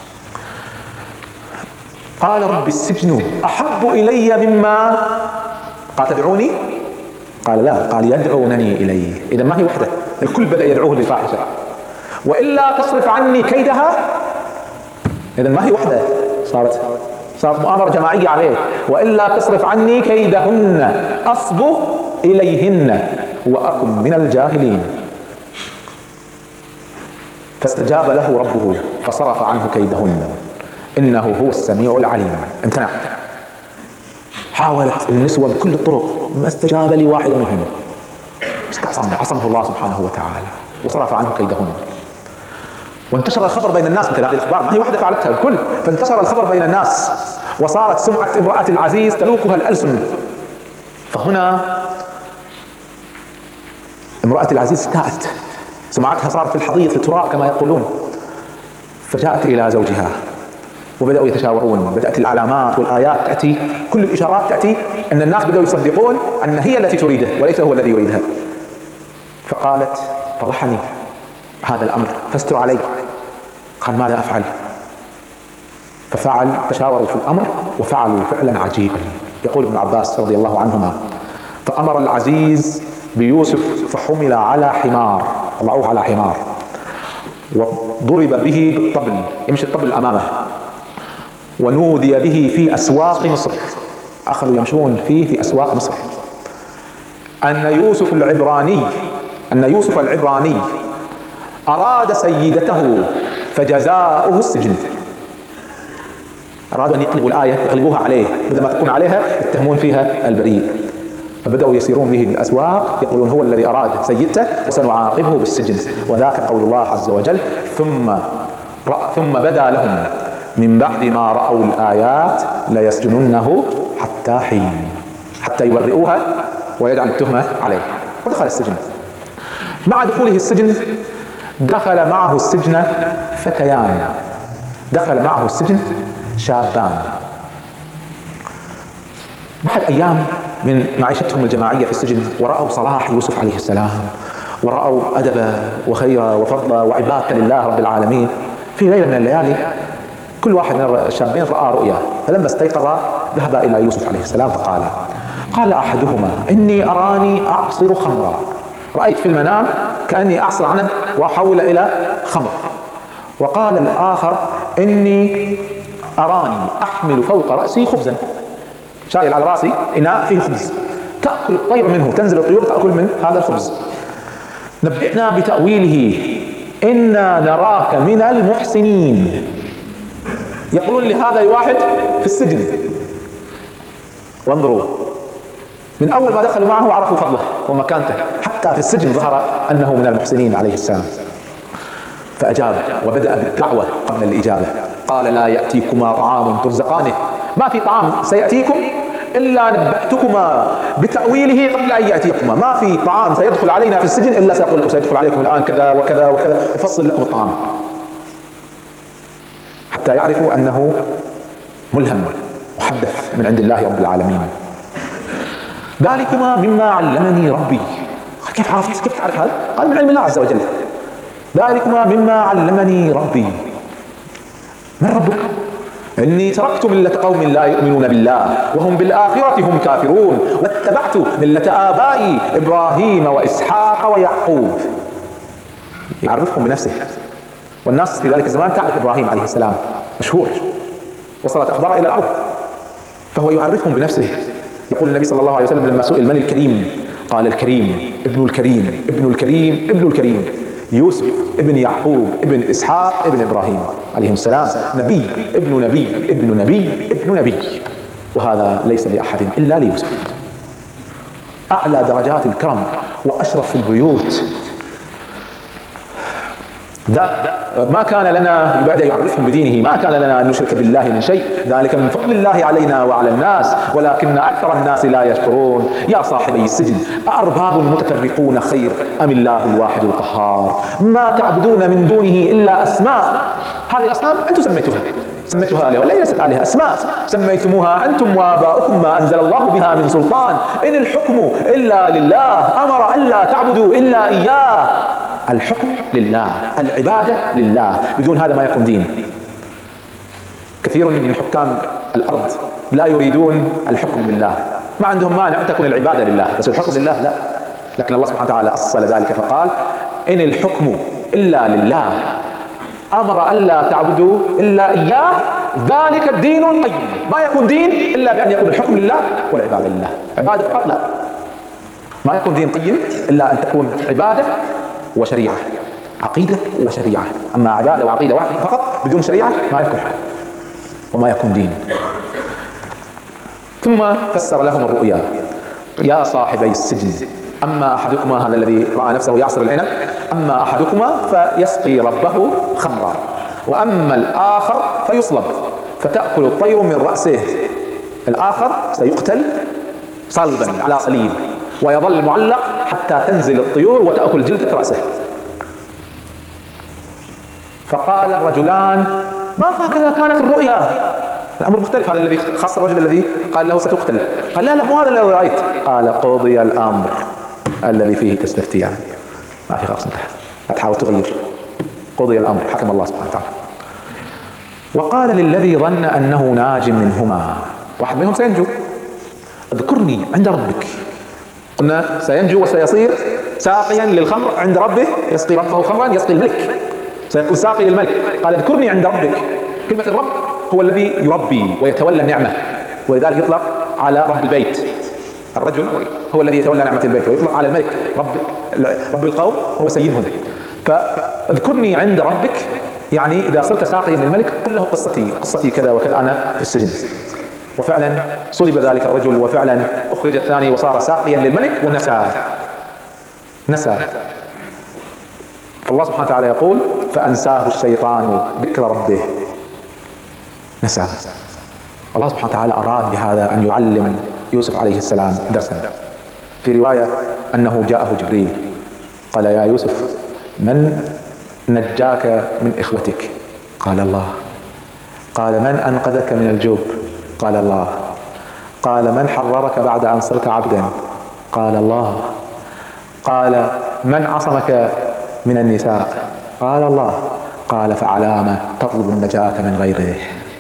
قال: رب السجن أحب إلي مما قال تدعوني، قال لا، قال يدعونني إليه. إذا ما هي وحدة، الكل بدأ يدعوه للفاحشة. وإلا تصرف عني كيدها، إذا ما هي وحدة، صارت صارت مؤامرة جماعية عليه. وإلا تصرف عني كيدهن أصب إليهن وأكن من الجاهلين. فاستجاب له ربه فصرف عنه كيدهن إنه هو السميع العليم. امتنع، حاولت النسوة بكل الطرق، ما استجاب لي واحد منهم، عصمه الله سبحانه وتعالى وصرف عنه كيدهن. وانتشر الخبر بين الناس، مثل هذه الأخبار ما هي واحدة فعلتها الكل، فانتشر الخبر بين الناس وصارت سمعة امرأة العزيز تلوكها الألسن. فهنا امرأة العزيز استاءت، سمعتها صارت في الحضيض في التراب كما يقولون، فجاءت إلى زوجها وبدأوا يتشاورون. بدأت العلامات والآيات تأتي، كل الإشارات تأتي أن الناس بدأوا يصدقون أن هي التي تريده وليس هو الذي يريدها. فقالت: فضحني هذا الأمر فاستر علي. قال: ماذا أفعل؟ ففعل، تشاوروا في الأمر وفعلوا فعلا عجيبا. يقول ابن عباس رضي الله عنهما: فأمر العزيز بيوسف فحمل على حمار، طلعوه على حمار وضرب به بالطبل، يمشي الطبل أمامه، ونودي به في أسواق مصر، أخذوا يمشون فيه في أسواق مصر، أن يوسف العبراني أن يوسف العبراني أراد سيدته فجزاؤه السجن. أرادوا أن يقلبوا الآية، يقلبوها عليه، بدل ما تكون عليها يتهمون فيها البريء. فبدأوا يسيرون به بالأسواق يقولون هو الذي أراد سيدته وسنعاقبه بالسجن. وذاك قول الله عز وجل: ثم ثم بدا لهم من بعد ما رأوا الآيات ليسجننه حتى حين، حتى يبرئوها ويجعل التهمة عليه. ودخل السجن. مع دخوله السجن دخل معه السجن فتيان، دخل معه السجن شابان. بعد أيام من معيشتهم الجماعية في السجن ورأوا صلاح يوسف عليه السلام، ورأوا أدبه وخيره وفضله وعبادته لله رب العالمين، في ليلة من الليالي كل واحد من الشابين رأى رؤيا. فلما استيقظ ذهب إلى يوسف عليه السلام فقال: قال أحدهما: إني أراني أعصر خمرا، رأيت في المنام كأني أعصر عنب وأحول إلى خمر. وقال الآخر: إني أراني أحمل فوق رأسي خبزا، شايل على رأسي إناء فيه خبز، تأكل الطير منه، تنزل الطيور تأكل من هذا الخبز. نبئنا بتأويله إنا نراك من المحسنين. يقولون لهذا الواحد في السجن. وانظروا، من أول ما دخلوا معه عرفوا فضله ومكانته، حتى في السجن ظهر أنه من المحسنين عليه السلام. فأجاب وبدأ بالدعوة قبل الإجابة. قال: لا يأتيكما طعام ترزقانه، ما في طعام سيأتيكم إلا نبأتكما بتأويله قبل أن يأتيكما. ما في طعام سيدخل علينا في السجن إلا سيقول لكم سيدخل عليكم الآن كذا وكذا وكذا، يفصل لكم الطعام حتى يعرفوا أنه ملهم محدث من عند الله رب العالمين. ذلكما مما علمني ربي. كيف عرفت؟ كيف تعرف هذا؟ قال من علم الله عز وجل. ذلكما مما علمني ربي. من ربك؟ إني تركت ملة قوم لا يؤمنون بالله وهم بالآخرة هم كافرون واتبعت ملة آبائي إبراهيم وإسحاق ويعقوب. يعرفهم بنفسه، والناس في ذلك الزمان تعرف إبراهيم عليه السلام، مشهور، وصلت أخباره إلى الأرض، فهو يعرفهم بنفسه. يقول النبي صلى الله عليه وسلم لما سئل من الكريم قال الكريم ابن الكريم ابن الكريم ابن الكريم يوسف ابن يعقوب ابن إسحاق ابن إبراهيم عليهم السلام، نبي ابن نبي ابن نبي ابن نبي. وهذا ليس لأحد إلا ليوسف. أعلى درجات الكرم وأشرف البيوت. ما كان لنا بعد يعرفهم بدينه، ما كان لنا أن نشرك بالله من شيء، ذلك من فضل الله علينا وعلى الناس ولكن أكثر الناس لا يشكرون. يا صاحبي السجن أأرباب متفرقون خير أم الله الواحد القهار؟ ما تعبدون من دونه إلا أسماء. هذه الأصنام أنتم سميتوها سميتوها عليها ولا ليست عليها أسماء سميتموها أنتم وآباؤكم ما أنزل الله بها من سلطان، إن الحكم إلا لله أمر ألا تعبدوا إلا إياه. الحكم لله، العبادة لله، بدون هذا ما يكون دين. كثير من حكام الأرض لا يريدون الحكم لله، ما عندهم مانع أن تكون العبادة لله، بس الحكم لله لا. لكن الله سبحانه وتعالى أصل ذلك فقال إن الحكم إلا لله أمر ألا تعبدوا إلا إياه ذلك الدين القيم. ما يكون دين إلا بأن يكون الحكم لله والعبادة لله. عبادة فقط لا، ما يكون دين قيم إلا أن تكون عبادة وشريعة، عقيدة وشريعة. أما عبادة وعقيدة واحدة فقط بدون شريعة ما يكون حق وما يكون دين. ثم فسر لهم الرؤيا. يا صاحبي السجن أما أحدكما، هذا الذي رأى نفسه يعصر العنب، أما أحدكما فيسقي ربه خمرا وأما الآخر فيصلب فتأكل الطير من رأسه. الآخر سيقتل صلبا على صليب ويظل معلق حتى تنزل الطيور وتأكل جلدة رأسه. فقال الرجلان ما هكذا كانت الرؤيا؟ الأمر مختلف. هذا الذي خاص الرجل الذي قال له ستقتل قال لا لا مو هذا الذي رأيت. قال قضي الأمر الذي فيه تستفتيان. ما في خاص، لا تحاول تغير، قضي الأمر، حكم الله سبحانه وتعالى. وقال للذي ظن أنه ناج منهما، واحد منهم سينجو، اذكرني عند ربك. قلنا سينجو وسيصير ساقيا للخمر عند ربه، يسقي ربه خمرا يسقي الملك، سيكون ساقي للملك. قال اذكرني عند ربك. كلمة الرب هو الذي يربي ويتولى النعمة، ولذلك يطلق على رب البيت. الرجل هو الذي يتولى نعمة البيت، ويطلق على الملك رب رب القوم هو سيدهم. فاذكرني عند ربك يعني إذا صرت ساقيا للملك قل له قصتي قصتي كذا وكذا أنا في السجن. وفعلا صلب ذلك الرجل، وفعلا أخرج الثاني وصار ساقيا للملك ونسى نسى. الله سبحانه وتعالى يقول فأنساه الشيطان ذكر ربه، نسى. الله سبحانه وتعالى أراد بهذا أن يعلم يوسف عليه السلام درسا. في رواية أنه جاءه جبريل قال يا يوسف من نجاك من إخوتك؟ قال الله. قال من أنقذك من الجوب؟ قال الله. قال من حررك بعد أن صرت عبدا؟ قال الله. قال من عصمك من النساء؟ قال الله. قال فعلام تطلب النجاة من غيره؟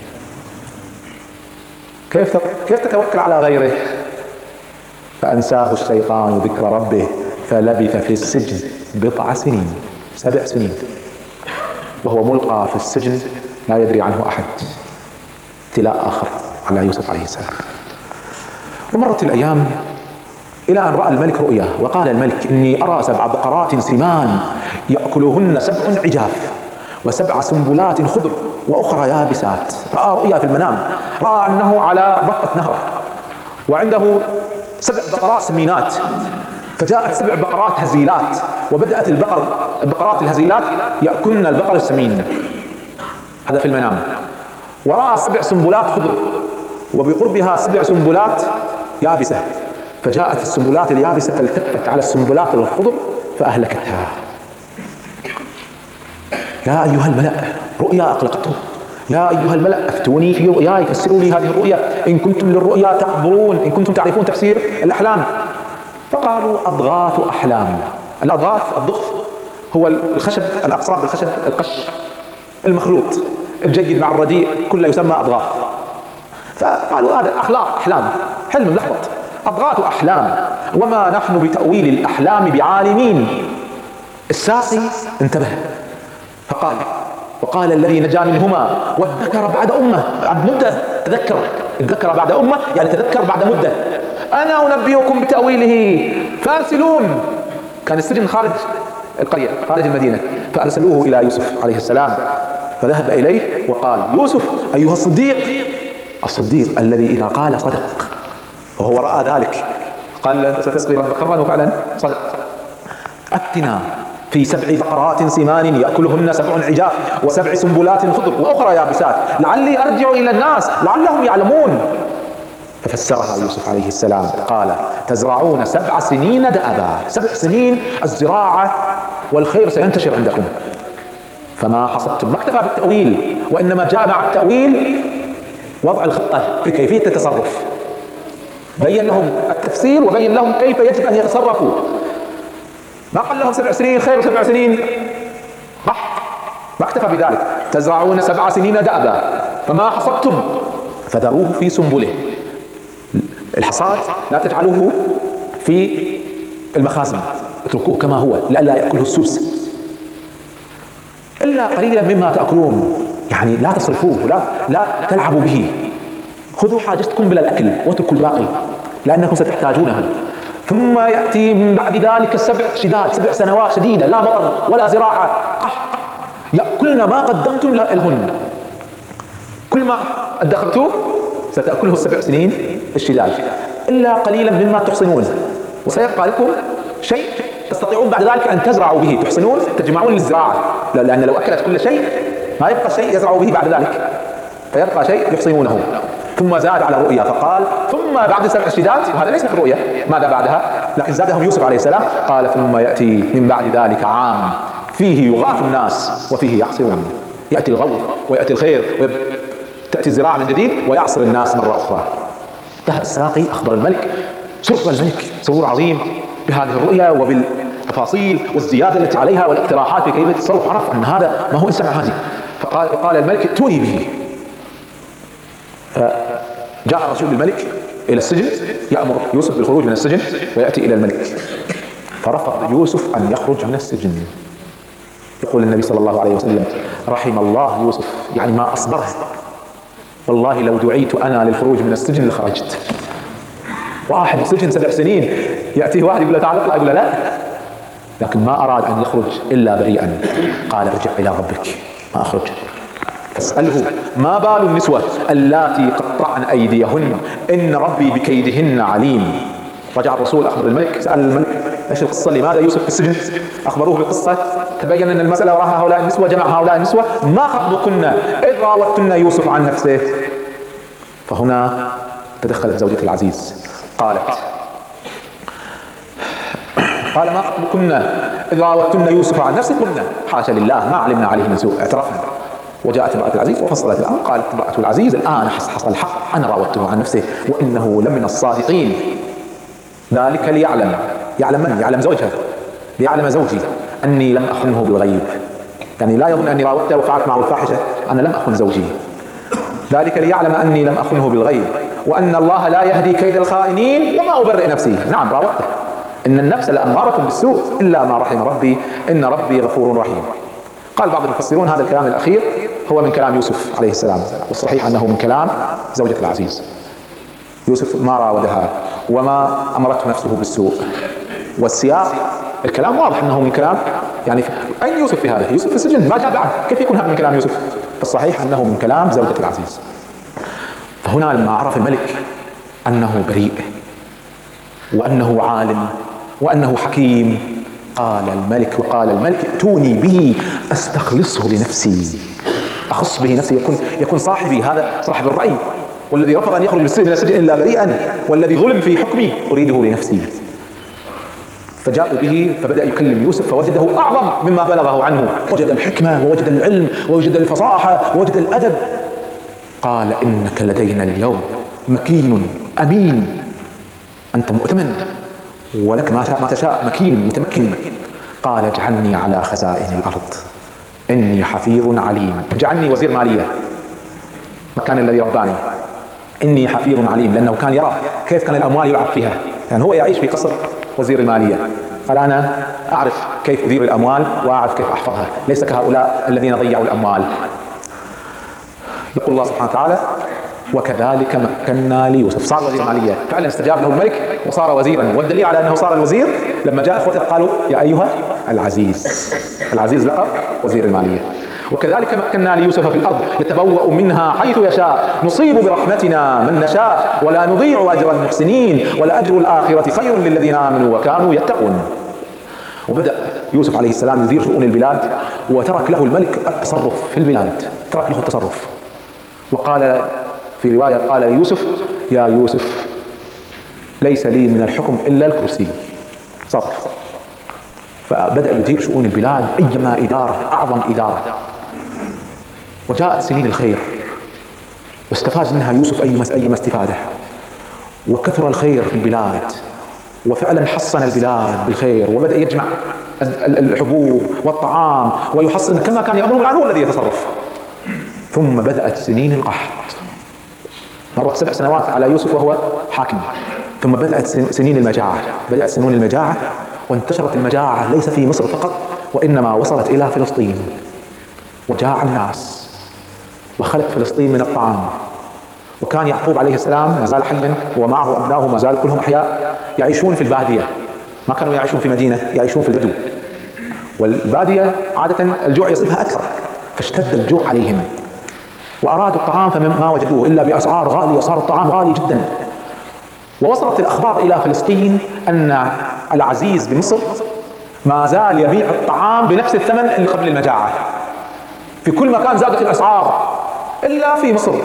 كيف كيف تتوكل على غيره؟ فأنساه الشيطان ذكر ربه فلبث في السجن بضع سنين، سبع سنين، وهو ملقى في السجن لا يدري عنه أحد. ابتلاء آخر على يوسف عليه السلام. ومرت الأيام إلى أن رأى الملك رؤيا، وقال الملك إني أرى سبع بقرات سمان يأكلهن سبع عجاف وسبع سنبلات خضر وأخرى يابسات. رأى رؤيا في المنام، رأى أنه على ضفة نهر وعنده سبع بقرات سمينات، فجاءت سبع بقرات هزيلات، وبدأت البقر البقرات الهزيلات يأكلن البقر السمين، هذا في المنام. ورأى سبع سنبلات خضر وبقربها سبع سنبلات يابسة، فجاءت السنبلات اليابسة فالتفت على السنبلات الخضر فأهلكتها. يا أيها الملأ، رؤيا أقلقته، يا أيها الملأ أفتوني في رؤياي، فسروا لي هذه الرؤيا إن كنتم للرؤيا تعبرون، إن كنتم تعرفون تفسير الأحلام. فقالوا أضغاث أحلام. الأضغاث الضغط هو الخشب، الأقصاب بالخشب القش المخلوط الجيد مع الرديء كله يسمى أضغاث. فقالوا هذا أخلاق أحلام، حلم ملخبط، أضغاث أحلام وما نحن بتأويل الأحلام بعالمين. الساقي انتبه فقال وقال الذي نجا منهما وذكر بعد أمة، بعد مدة تذكر، تذكر بعد أمة يعني تذكر بعد مدة، أنا أنبئكم بتأويله فارسلون. كان السجن خارج القرية خارج المدينة، فأرسلوه إلى يوسف عليه السلام، فذهب إليه وقال يوسف أيها الصديق، الصديق الذي إذا قال صدق، وهو رأى ذلك قال ستسقي بقرا وفعلا صدق. أتنا في سبع بقرات سمان يأكلهن سبع عجاف وسبع سنبلات خضر وأخرى يابسات لعلي أرجع إلى الناس لعلهم يعلمون. ففسرها يوسف عليه السلام قال تزرعون سبع سنين دأبا، سبع سنين الزراعة والخير سينتشر عندكم، فما حصدتم. ما اكتفى بالتأويل، وإنما جاء مع التأويل وضع الخطة بكيفية التصرف، بين لهم التفسير وبين لهم كيف يجب أن يتصرفوا. ما قال لهم سبع سنين خير وسبع سنين رح، ما اكتفى بذلك. تزرعون سبع سنين دأبا فما حصدتم فذروه في سنبله. الحصاد لا تجعلوه في المخازن، اتركوه كما هو لئلا يأكله السوس، إلا قليلا مما تأكلون، يعني لا تصرفوه، لا لا تلعبوا به، خذوا حاجتكم بلا الأكل واتركوا الباقي لأنكم ستحتاجونها. ثم يأتي من بعد ذلك سبع شداد، سبع سنوات شديدة لا مطر ولا زراعة، قحط، يأكلن ما قدمتم لهن، كل ما ادخرتوه ستأكله السبع سنين الشداد إلا قليلا مما تحصنون، وسيبقى لكم شيء تستطيعون بعد ذلك أن تزرعوا به، تحصنون تجمعون للزراعة، لأن لو أكلت كل شيء ما يبقى شيء يزرعوا به بعد ذلك، فيبقى شيء يحصنونه. ثم زاد على الرؤيا فقال ثم بعد سبع شداد، وهذا ليس في الرؤيا ماذا بعدها، لكن زادهم يوسف عليه السلام قال ثم يأتي من بعد ذلك عام فيه يغاث الناس وفيه يعصرون. يأتي الغوث ويأتي الخير وتأتي الزراعة من جديد ويعصر الناس مرة أخرى. ذهب الساقي أخبر الملك، سر الملك سرور عظيم بهذه الرؤيا وبالتفاصيل والزيادة التي عليها والاقتراحات في كيفية التصرف، عرف أن هذا ما هو إنسان عادي. فقال قال الملك ائتوني به. فجاء رسول الملك إلى السجن يأمر يوسف بالخروج من السجن ويأتي إلى الملك، فرفض يوسف أن يخرج من السجن. يقول النبي صلى الله عليه وسلم رحم الله يوسف، يعني ما أصبره، والله لو دعيت أنا للخروج من السجن لخرجت. واحد السجن سبع سنين يأتيه واحد يقول له تعال اطلع، يقول له لا، لكن ما أراد أن يخرج إلا بريئا. قال ارجع إلى ربك ما أخرج، فاسأله ما بال النسوة اللاتي قطعن أيديهن إن ربي بكيدهن عليم. رجع الرسول أخبر الملك، سأل الملك ايش القصة، لماذا يوسف في السجن؟ أخبروه بالقصة، تبين أن المسألة وراها هؤلاء النسوة، جمع هؤلاء النسوة، ما خطبكن إذ راوتن يوسف عن نفسه. فهنا تدخلت زوجة العزيز قالت قال ما خطبكن إذ راوتن يوسف عن نفسه، قلنا حاشا لله ما علمنا عليه من سوء، اعترفنا. وجاءت امرأة العزيز وفصلت الأمر، قالت امرأة العزيز الآن حصل الحق، أنا راودته عن نفسه وإنه لمن الصادقين. ذلك ليعلم، يعلم من؟ يعلم زوجها، ليعلم زوجي أني لم أخنه بالغيب، يعني لا يظن أني راودته وفعلت معه الفاحشة، أنا لم أخن زوجي. ذلك ليعلم أني لم أخنه بالغيب وأن الله لا يهدي كيد الخائنين وما أبرئ نفسي. نعم راودته، إن النفس لأمارة بالسوء إلا ما رحم ربي إن ربي غفور رحيم. قال بعض المفسرون هذا الكلام الأخير هو من كلام يوسف عليه السلام، والصحيح أنه من كلام زوجة العزيز. يوسف ما راودها وما أمرته نفسه بالسوء، والسياق الكلام واضح أنه من كلام، يعني أين يوسف في هذا؟ يوسف في السجن ما جاء بعد، كيف يكون هذا من كلام يوسف؟ فالصحيح أنه من كلام زوجة العزيز. فهنا لما عرف الملك أنه بريء وأنه عالم وأنه حكيم، قال الملك وقال الملك ائتوني به أستخلصه لنفسي، أخص به نفسي، يكون يكون صاحبي، هذا صاحب الرأي، والذي رفض أن يخرج من السجن إلا بريئا، والذي ظلم في حكمي أريده لنفسي. فجاءوا به فبدأ يكلم يوسف فوجده أعظم مما بلغه عنه، وجد الحكمة ووجد العلم ووجد الفصاحة ووجد الأدب. قال إنك لدينا اليوم مكين أمين، أنت مؤتمن ولك ما تشاء، مكين متمكن. قال اجعلني على خزائن الأرض إني حفيظ عليم. اجعلني وزير مالية، مكان الذي رباني. إني حفيظ عليم، لأنه كان يرى كيف كان الأموال يلعب فيها، كان هو يعيش في قصر وزير المالية. قال أنا أعرف كيف أدير الأموال وأعرف كيف أحفظها، ليس كهؤلاء الذين ضيعوا الأموال. يقول الله سبحانه وتعالى وكذلك مكنا ليوسف، صار وزير مالية فعلا، استجاب له الملك وصار وزيرا. والدليل على أنه صار الوزير لما جاء إخوته قالوا يا أيها العزيز. العزيز لقب وزير المالية. وكذلك مكنا ليوسف في الأرض يتبوأ منها حيث يشاء نصيب برحمتنا من نشاء ولا نضيع أجر المحسنين ولأجر الآخرة خير للذين آمنوا وكانوا يتقون. وبدأ يوسف عليه السلام يدير شؤون البلاد، وترك له الملك التصرف في البلاد، ترك له التصرف. وقال في رواية قال ليوسف يا يوسف ليس لي من الحكم إلا الكرسي، صبر. فبدأ يدير شؤون البلاد أيما إدارة، أعظم إدارة. وجاءت سنين الخير واستفاد منها يوسف أيما استفادة، وكثر الخير في البلاد، وفعلا حصن البلاد بالخير، وبدأ يجمع الحبوب والطعام ويحصن كما كان يأمره الآن هو الذي يتصرف. ثم بدأت سنين القحط، مرت سبع سنوات على يوسف وهو حاكم. ثم بدأت سنين المجاعة، بدأت سنين المجاعة وانتشرت المجاعة ليس في مصر فقط وإنما وصلت إلى فلسطين، وجاع الناس وخلت فلسطين من الطعام. وكان يعقوب عليه السلام ما زال حيا ومعه أبنائه ما زال كلهم أحياء، يعيشون في البادية، ما كانوا يعيشون في مدينة، يعيشون في البدو. والبادية عادة الجوع يصيبها أكثر، فاشتد الجوع عليهم وأرادوا الطعام فما وجدوه إلا بأسعار غالية، صار الطعام غالي جدا. ووصلت الأخبار إلى فلسطين أن العزيز بمصر ما زال يبيع الطعام بنفس الثمن اللي قبل المجاعة، في كل مكان زادت الأسعار إلا في مصر.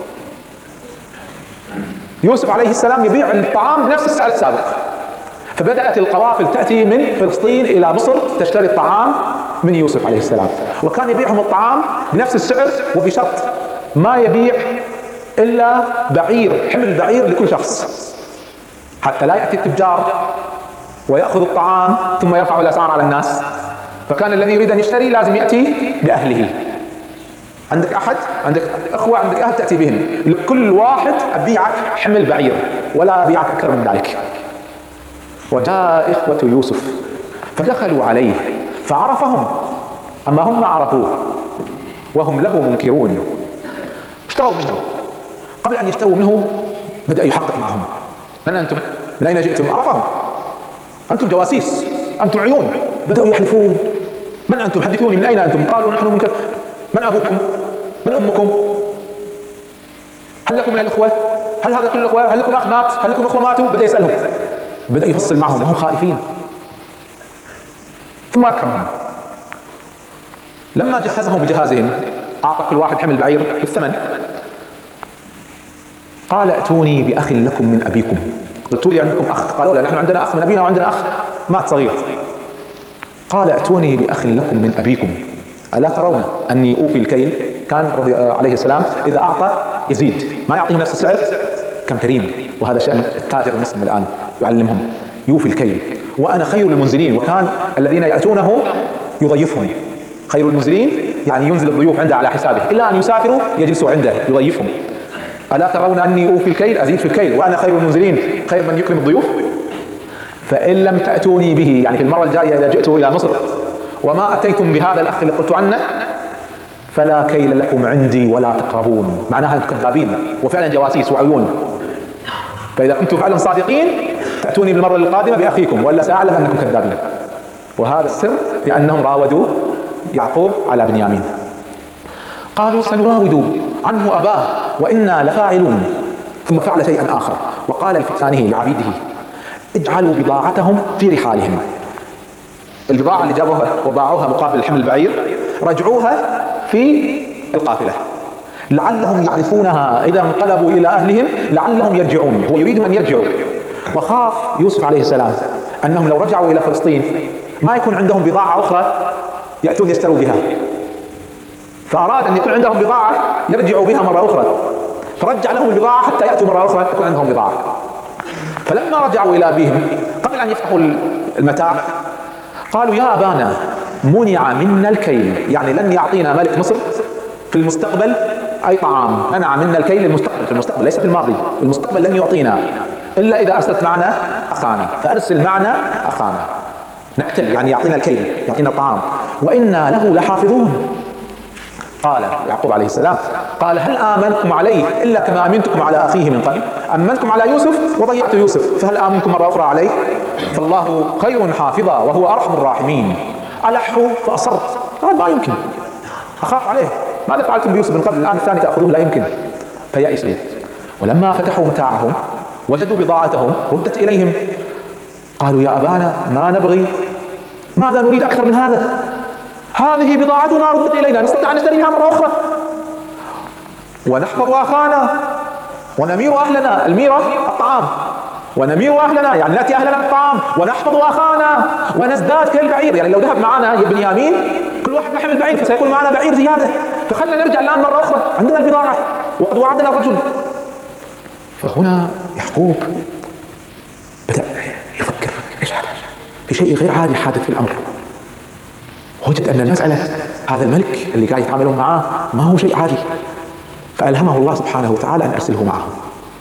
يوسف عليه السلام يبيع الطعام بنفس السعر السابق. فبدأت القوافل تأتي من فلسطين إلى مصر تشتري الطعام من يوسف عليه السلام، وكان يبيعهم الطعام بنفس السعر وبشرط ما يبيع إلا بعير، حمل بعير لكل شخص، حتى لا يأتي التجار ويأخذ الطعام ثم يرفع الأسعار على الناس. فكان الذي يريد أن يشتري لازم يأتي بأهله، عندك أحد، عندك أخوة، عندك أهل، تأتي بهم، لكل واحد أبيعك حمل بعير ولا أبيعك أكثر من ذلك. وجاء إخوة يوسف فدخلوا عليه فعرفهم، أما هم ما عرفوه وهم له منكرون. اشتروا منه، قبل أن يشتروا منه بدأ يحقق معهم، من أنتم؟ من أين جئتم؟ عرفهم، أنتم جواسيس، أنتم عيون. بدأوا يحلفون، من أنتم؟ حدثوني، من أين أنتم؟ قالوا نحن منكر. من أبوكم؟ من أمكم؟ هل لكم من الأخوة؟ هل هذا كل الأخوة؟ هل لكم أخ مات؟ هل لكم أخوة ماتوا؟ بدأ يسألهم، بدأ يفصل معهم وهم خائفين. ثم أكرمهم، لما جهزهم بجهازهم أعطى كل واحد حمل بعير بالثمن. قال ائتوني بأخ لكم من أبيكم. قلتوا لي عندكم أخ؟ قالوا لا، نحن عندنا أخ من أبينا وعندنا أخ مات صغير. قال ائتوني بأخ لكم من أبيكم ألا ترون أني أوفي الكيل؟ كان عليه السلام إذا أعطى يزيد، ما يعطيه نفس السعر. كم كريم، وهذا شأن التاجر المسلم الآن، يعلمهم يوفي الكيل. وأنا خير المنزلين، وكان الذين يأتونه يضيفهم. خير المنزلين يعني ينزل الضيوف عنده على حسابه، إلا أن يسافروا يجلسوا عنده يضيفهم. ألا ترون أني أوفي الكيل؟ أزيد في الكيل، وأنا خير المنزلين، خير من يكرم الضيوف. فإن لم تأتوني به، يعني في المرة الجاية إذا جئت إلى مصر وما أتيتم بهذا الأخ اللي قلت عنه فلا كيل لكم عندي ولا تقربون. معناها أنتم كذابين وفعلا جواسيس وعيون. فإذا كنتم فعلا صادقين تأتوني بالمرة القادمة بأخيكم، ولا سأعلم أنكم كذابين. وهذا السر لأنهم راودوا يعقوب على بنيامين. قالوا سنراود عنه أباه وإنا لفاعلون. ثم فعل شيئا آخر، وقال لفتيانه لعبيده اجعلوا بضاعتهم في رحالهم. البضاعة اللي جابوها وباعوها مقابل حمل البعير رجعوها في القافلة، لعلهم يعرفونها إذا انقلبوا إلى أهلهم لعلهم يرجعون. هو يريد أن يرجعوا، وخاف يوسف عليه السلام أنهم لو رجعوا إلى فلسطين ما يكون عندهم بضاعة أخرى يأتون يشتروا بها، فأراد أن يكون عندهم بضاعة يرجعوا بها مرة أخرى، فرجع لهم البضاعة حتى يأتوا مرة أخرى يكون عندهم بضاعة. فلما رجعوا إلى أبيهم قبل أن يفتحوا المتاع قالوا يا أبانا منع منا الكيل، يعني لن يعطينا ملك مصر في المستقبل أي طعام، منع منا الكيل المستقبل، في المستقبل ليس في الماضي، في المستقبل لن يعطينا إلا إذا أرسلت معنا أخانا، فأرسل معنا أخانا نقتل، يعني يعطينا الكيل يعطينا الطعام، وإنا له لحافظون. قال يعقوب عليه السلام قال هل آمنكم عليه إلا كما أمنتكم على أخيه من قبل؟ أمنتكم على يوسف وضيعت يوسف، فهل آمنكم مرة أخرى عليه؟ فالله خير حافظا وهو أرحم الراحمين. ألحوا فأصر، قال ما يمكن، أخاف عليه، ماذا فعلتم بيوسف من قبل الآن الثاني تأخذوه؟ لا يمكن. فيأسوا. ولما فتحوا متاعهم وجدوا بضاعتهم ردت إليهم، قالوا يا أبانا ما نبغي، ماذا نريد أكثر من هذا؟ هذه بضاعتنا ردت إلينا، نستطيع أن نشتريها مرة أخرى ونحفظ أخانا ونمير أهلنا، الميرة الطعام، ونمير أهلنا يعني نأتي أهلنا بالطعام ونحفظ أخانا ونزداد كالبعير، يعني لو ذهب معنا بنيامين كل واحد يحمل بعير فسيكون معنا بعير زيادة، فخلنا نرجع الآن مرة أخرى عندنا البضاعة وقد وعدنا الرجل. فهنا يعقوب بدأ يفكر ايش هذا؟ في شيء غير عادي حادث في الأمر. وجد أن المسألة هذا الملك اللي قاعد يتعاملون معاه ما هو شيء عادي، فألهمه الله سبحانه وتعالى أن أرسله معهم.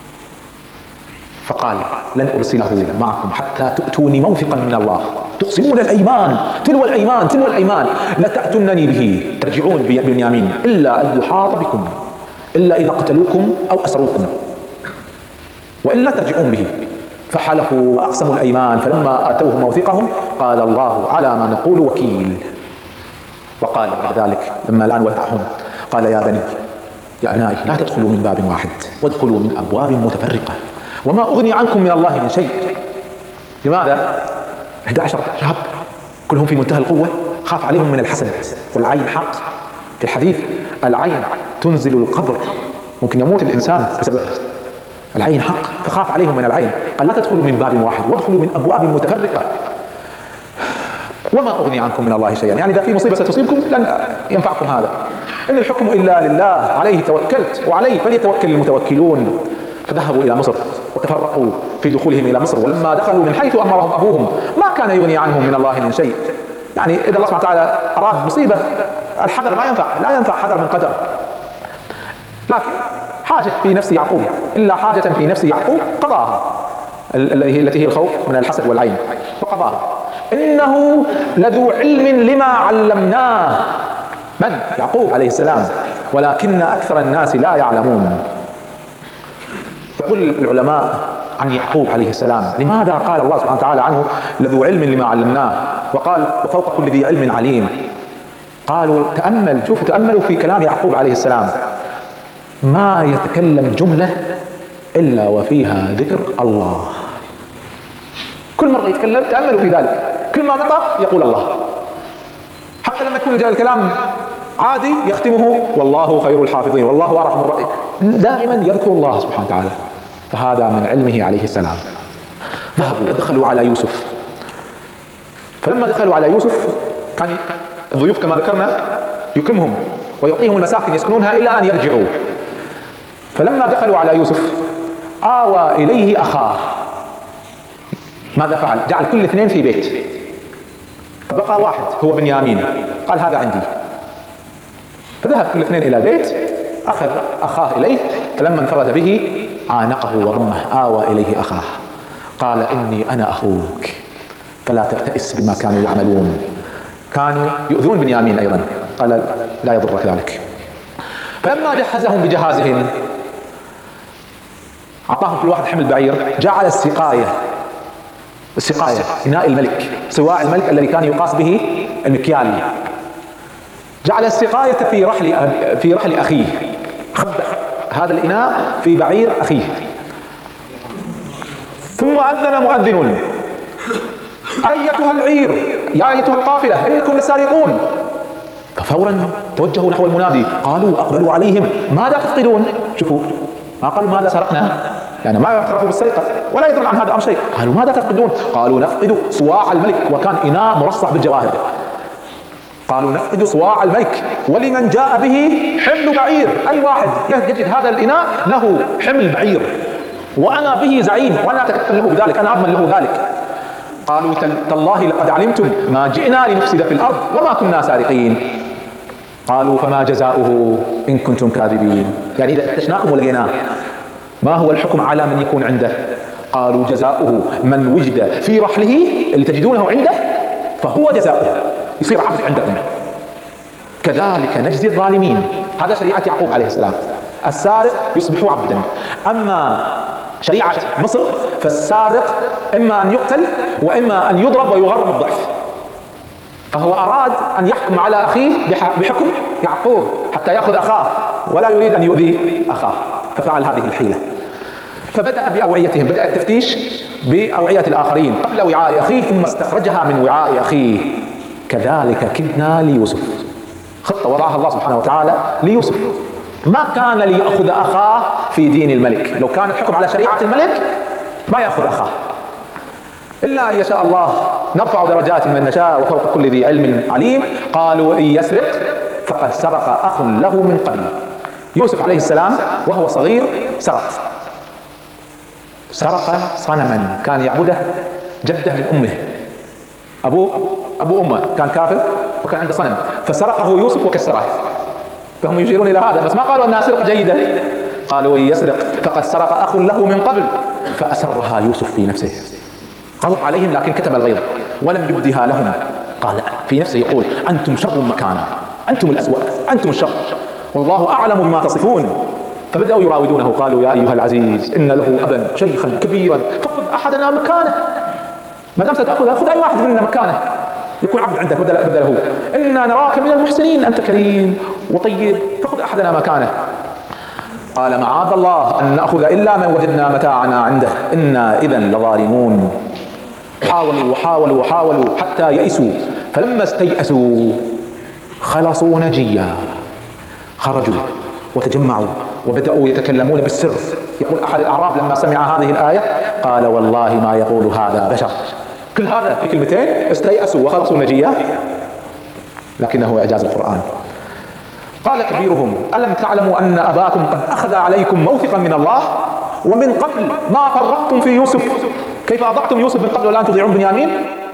فقال لن أرسله معكم حتى تؤتوني موثقا من الله، تقسمون الأيمان تلو الأيمان تلو الأيمان لتأتونني به، ترجعون بنيامين إلا أن يحاط بكم، إلا إذا قتلوكم أو أسروكم، وإلا ترجعون به. فحلفوا وأقسموا الأيمان، فلما آتوه موثقهم قال الله على ما نقول وكيل. وقال بعد ذلك لما الآن ودعهم قال يا بني يا أبنائي لا تدخلوا من باب واحد وادخلوا من أبواب متفرقة وما أغني عنكم من الله من شيء. لماذا؟ أحد عشر شاب كلهم في منتهى القوة، خاف عليهم من الحسد، والعين حق. في الحديث العين تنزل القبر، ممكن يموت الإنسان بسبب العين حق، فخاف عليهم من العين. قال لا تدخلوا من باب واحد وادخلوا من أبواب متفرقة وما أغني عنكم من الله شيئا، يعني إذا في مصيبة ستصيبكم لن ينفعكم هذا، إن الحكم إلا لله عليه توكلت وعليه فليتوكل المتوكلون. فذهبوا إلى مصر وتفرقوا في دخولهم إلى مصر، ولما دخلوا من حيث أمرهم أبوهم ما كان يغني عنهم من الله من شيء. يعني إذا الله سبحانه وتعالى أراد مصيبة الحذر ما ينفع، لا ينفع حذر من قدر، لكن حاجة في نفس يعقوب إلا حاجة في نفس يعقوب قضاها، التي هي الخوف من الحسد والعين، فقضاها. إنه لذو علم لما علمناه، من؟ يعقوب عليه السلام، ولكن أكثر الناس لا يعلمون. يقول العلماء عن يعقوب عليه السلام لماذا قال الله سبحانه وتعالى عنه لذو علم لما علمناه وقال وفوق كل ذي علم عليم؟ قالوا تأمل، شوفوا تأملوا في كلام يعقوب عليه السلام، ما يتكلم جملة إلا وفيها ذكر الله، كل مرة يتكلم تأملوا في ذلك، كل ما نطق يقول الله، حتى لما يكون جاء الكلام عادي يختمه والله خير الحافظين والله أرحم الراحمين، دائما يذكر الله سبحانه وتعالى. فهذا من علمه عليه السلام. ذهبوا ودخلوا على يوسف، فلما دخلوا على يوسف كان الضيوف كما ذكرنا يكرمهم ويعطيهم المساكن يسكنونها إلى أن يرجعوا. فلما دخلوا على يوسف آوى إليه أخاه، ماذا فعل؟ جعل كل اثنين في بيت، فبقى واحد هو بنيامين، قال هذا عندي، فذهب كل اثنين إلى بيت، أخذ أخاه إليه، فلما انفرد به عانقه وضمه، آوى إليه أخاه قال إني أنا أخوك فلا تبتئس بما كانوا يعملون. كانوا يؤذون بنيامين أيضا، قال لا يضرك ذلك. فلما جهزهم بجهازهم أعطاهم كل واحد حمل بعير، جعل السقاية، السقاية إناء الملك، سواء الملك الذي كان يقاس به المكيال، جعل السقاية في رحل في رحل أخيه، خبأ هذا الإناء في بعير أخيه. ثم أذن مؤذن أيتها العير يا أيتها القافلة إنكم لسارقون. ففورا توجهوا نحو المنادي قالوا أقبلوا عليهم ماذا تفقدون؟ شوفوا ما قالوا ماذا سرقنا، يعني ما يعترفوا بالسرقة ولا يدرون عن هذا أمر شيء. قالوا ماذا تفقدون؟ قالوا نفقد صواع الملك، وكان إناء مرصع بالجواهر. قالوا نفقد صواع الملك ولمن جاء به حمل بعير، أي واحد يجد هذا الإناء له حمل بعير وأنا به زعيم وأنا أتكفل له بذلك، أنا أضمن له ذلك. قالوا تالله لقد علمتم ما جئنا لنفسد في الأرض وما كنا سارقين. قالوا فما جزاؤه إن كنتم كاذبين، يعني إذا افتشناكم ولقيناه ما هو الحكم على من يكون عنده؟ قالوا جزاؤه من وجد في رحله اللي تجدونه عنده فهو جزاؤه، يصير عبد عندكم. كذلك نجزي الظالمين، هذا شريعة يعقوب عليه السلام، السارق يصبح عبدا. أما شريعة مصر فالسارق إما أن يقتل وإما أن يضرب ويغرم الضعف. فهو أراد أن يحكم على أخيه بحكم يعقوب حتى يأخذ أخاه ولا يريد أن يؤذي أخاه، ففعل هذه الحيلة. فبدأ بأوعيتهم، بدأ التفتيش بأوعية الآخرين قبل وعاء أخيه ثم استخرجها من وعاء أخيه. كذلك كدنا ليوسف، خطة وضعها الله سبحانه وتعالى ليوسف. ما كان ليأخذ أخاه في دين الملك، لو كان الحكم على شريعة الملك ما يأخذ أخاه، إلا أن يشاء الله نرفع درجات من نشاء وفوق كل ذي علم عليم. قالوا إن يسرق فقد سرق أخ له من قبل. يوسف عليه السلام وهو صغير سرق سرق صنما كان يعبده جده من أمه، أبو أبو أمه كان كافر وكان عنده صنم فسرقه يوسف وكسره. فهم يشيرون إلى هذا، بس ما قالوا أنها سرقة جيدة. قالوا إن يسرق فقد سرق أخ له من قبل فأسرها يوسف في نفسه، غضب عليهم لكن كتب الغيظ ولم يبدها لهم. قال في نفسه يقول أنتم شر مكانا، أنتم الأسوأ، أنتم الشر، والله أعلم بما تصفون. فبدأوا يراودونه قالوا يا أيها العزيز إن له أبا شيخا كبيرا فخذ أحدنا مكانه، ما دام ستأخذ خذ أي واحد منا مكانه يكون عبد عندك بدل بدله، إنا نراك من المحسنين، أنت كريم وطيب فخذ أحدنا مكانه. قال معاذ الله أن نأخذ إلا من وجدنا متاعنا عنده إنا إذا لظالمون. حاولوا وحاولوا وحاولوا حتى يئسوا، فلما استيأسوا خلصوا نجيا، خرجوا وتجمعوا وبدأوا يتكلمون بالسر. يقول أحد الأعراب لما سمع هذه الآية قال والله ما يقول هذا بشر، كل هذا في كلمتين، استيأسوا وخلصوا نجيا، لكنه إعجاز القرآن. قال كبيرهم ألم تعلموا أن أباكم قد أخذ عليكم موثقا من الله ومن قبل ما فرطتم في يوسف، كيف أضعتم يوسف من قبل والآن تضيعون بنيامين؟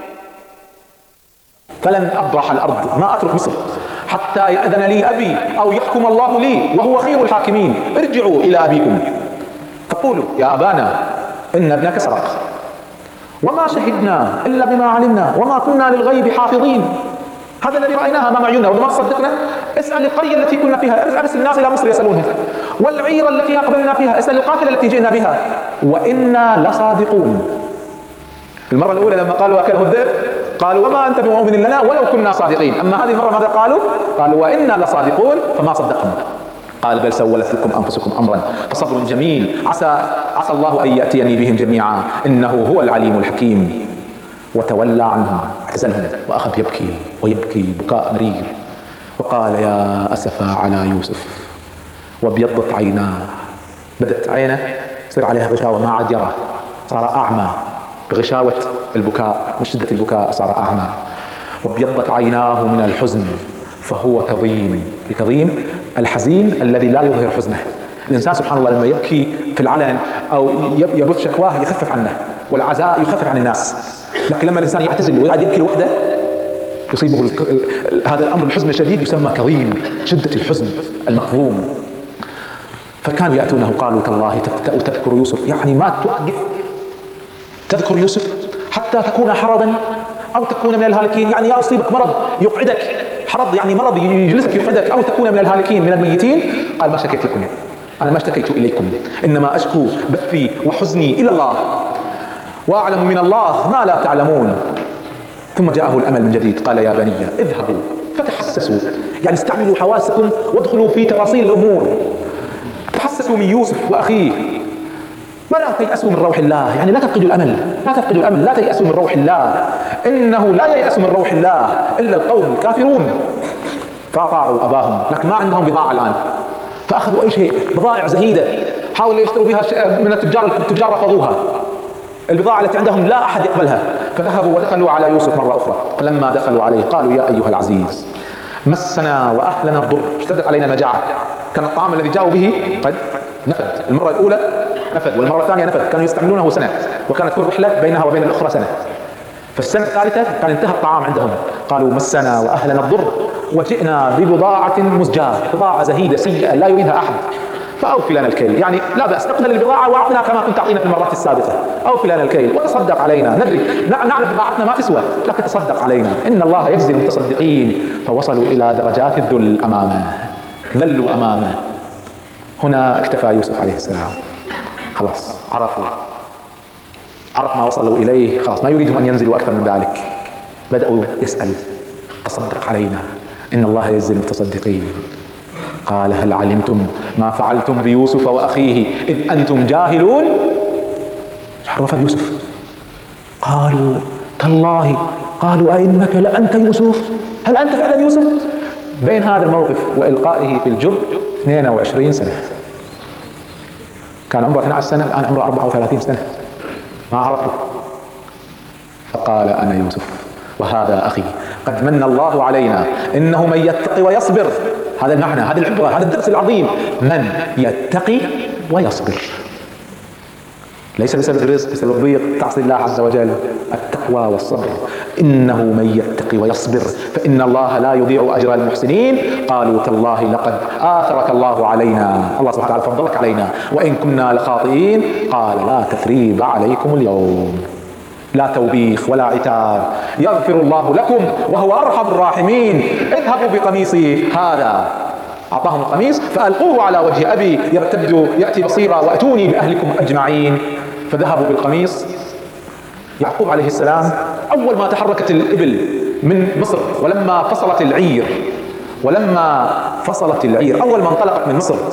فلن أبرح الأرض، ما أترك مصر حتى يأذن لي أبي أو يحكم الله لي وهو خير الحاكمين. ارجعوا إلى أبيكم فقولوا يا أبانا إن ابنك سرق وما شهدنا إلا بما علمنا وما كنا للغيب حافظين. هذا الذي رأيناها أمام عيوننا وما صدقنا. اسأل القرية التي كنا فيها، ارسل الناس إلى مصر يسألونها، والعير التي أقبلنا فيها، اسأل القافلة التي جئنا بها، وإنا لصادقون. المرة الأولى لما قالوا أكله الذئب قالوا وما أنت بمؤمن لنا ولو كنا صادقين. أما هذه المرة ماذا قالوا؟ قالوا وإنا لصادقون، فما صدقهم. قال بل سولت لكم أنفسكم أمرا فصبر جميل عسى عسى الله أن يأتيني بهم جميعا إنه هو العليم الحكيم. وتولى عنهم اعتزلهم وأخذ يبكي ويبكي بكاء مرير وقال يا أسفا على يوسف وابيضت عيناه. بدأت عينه صار عليها غشاوة ما عاد يرى، صار أعمى بغشاوة البكاء، من شدة البكاء صار أعمى. وابيضت عيناه من الحزن فهو كظيم. بكظيم الحزين الذي لا يظهر حزنه. الإنسان سبحان الله لما يبكي في العلن أو يبث شكواه يخفف عنه، والعزاء يخفف عن الناس. لكن لما الإنسان يعتزل ويقعد يبكي لوحده يصيبه هذا الأمر الحزن الشديد يسمى كظيم، شدة الحزن المكظوم. فكانوا يأتونه قالوا تالله تفتأ تذكر يوسف، يعني ما توقف تذكر يوسف حتى تكون حرضا أو تكون من الهالكين، يعني يا يصيبك مرض يقعدك، حرض يعني مرض يجلسك يقعدك، أو تكون من الهالكين من الميتين. قال ما شكيت لكم، أنا ما اشتكيت إليكم، إنما أشكو بثي وحزني إلى الله وأعلم من الله ما لا تعلمون. ثم جاءه الأمل من جديد قال يا بني اذهبوا فتحسسوا، يعني استعملوا حواسكم وادخلوا في تفاصيل الأمور، تحسسوا من يوسف وأخيه ولا تيأسوا من روح الله، يعني لا تفقدوا الأمل، لا تفقدوا الأمل، لا تيأسوا من روح الله، إنه لا ييأس من روح الله إلا القوم الكافرون. فأطاعوا أباهم، لكن ما عندهم بضاعة الآن، فأخذوا أي شيء، بضائع زهيدة حاولوا يشتروا بها من التجار، التجار رفضوها، البضاعة التي عندهم لا أحد يقبلها، فذهبوا ودخلوا على يوسف مرة أخرى. فلما دخلوا عليه قالوا يا أيها العزيز مسنا وأهلنا الضر، اشتدت علينا المجاعة، كان الطعام الذي جاءوا به قد نفد، المرة الأولى نفد والمرة الثانية نفد، كانوا يستعملونه سنة، وكانت كل رحلة بينها وبين الأخرى سنة، فالسنة الثالثة كان انتهى الطعام عندهم. قالوا مسنا وأهلنا الضر وجئنا ببضاعة مزجاة، بضاعة زهيدة سيئة لا يريدها أحد، فأوفي لنا الكيل، يعني لا بأس نقبل البضاعة وأعطنا كما كنت تعطينا في المرات السابقة، أوفي لنا الكيل وتصدق علينا، ندري نعرف بضاعتنا ما تسوى لكن تصدق علينا، إن الله يجزي المتصدقين. فوصلوا إلى درجات الذل أمامه، ذلوا أمامه. هنا اكتفى يوسف عليه السلام، خلاص عرفوا، عرف ما وصلوا إليه، خلاص ما يريدهم أن ينزلوا أكثر من ذلك. بدأوا يسأل تصدق علينا إن الله يجزي المتصدقين. قال هل علمتم ما فعلتم بيوسف وأخيه إذ أنتم جاهلون؟ رفض يوسف، قالوا تالله، قالوا أئنك لأنت يوسف، هل أنت فعلا يوسف؟ بين هذا الموقف وإلقائه في الجب اثنين وعشرين سنة، كان عمره اثنتا عشرة سنة، الآن عمره أربعة وثلاثين سنة، ما عرفه. فقال أنا يوسف وهذا أخي قد من الله علينا إنه من يتقي ويصبر. هذا المعنى، هذا العبرة، هذا الدرس العظيم، من يتقي ويصبر، ليس بسبب الرزق، بسبب الضيق تعصي الله عز وجل، التقوى والصبر. إنه من يتقي ويصبر فإن الله لا يضيع أجر المحسنين. قالوا تالله لقد آثرك الله علينا، الله سبحانه وتعالى فضلك علينا وإن كنا لخاطئين. قال لا تثريب عليكم اليوم، لا توبيخ ولا عتاب، يغفر الله لكم وهو أرحم الراحمين. اذهبوا بقميصي هذا، أعطاهم القميص، فألقوه على وجه أبي يرتد يأتي بصيرا وأتوني بأهلكم أجمعين. فذهبوا بالقميص. يعقوب عليه السلام أول ما تحركت الإبل من مصر، ولما فصلت العير ولما فصلت العير أول ما انطلقت من مصر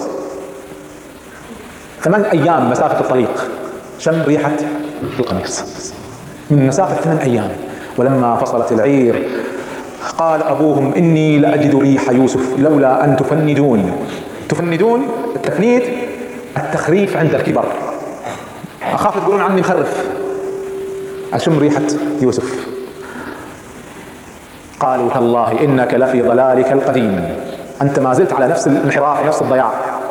ثمان أيام مسافة الطريق، شم ريحة القميص من مسافة ثمان أيام. ولما فصلت العير قال أبوهم إني لأجد ريح يوسف لولا أن تفندون. تفندون التفنيد التخريف عند الكبر، أخاف تقولون عني مخرف، أشم ريحة يوسف. قالوا تالله إنك لفي ضلالك القديم، أنت ما زلت على نفس الانحراف نفس الضياع.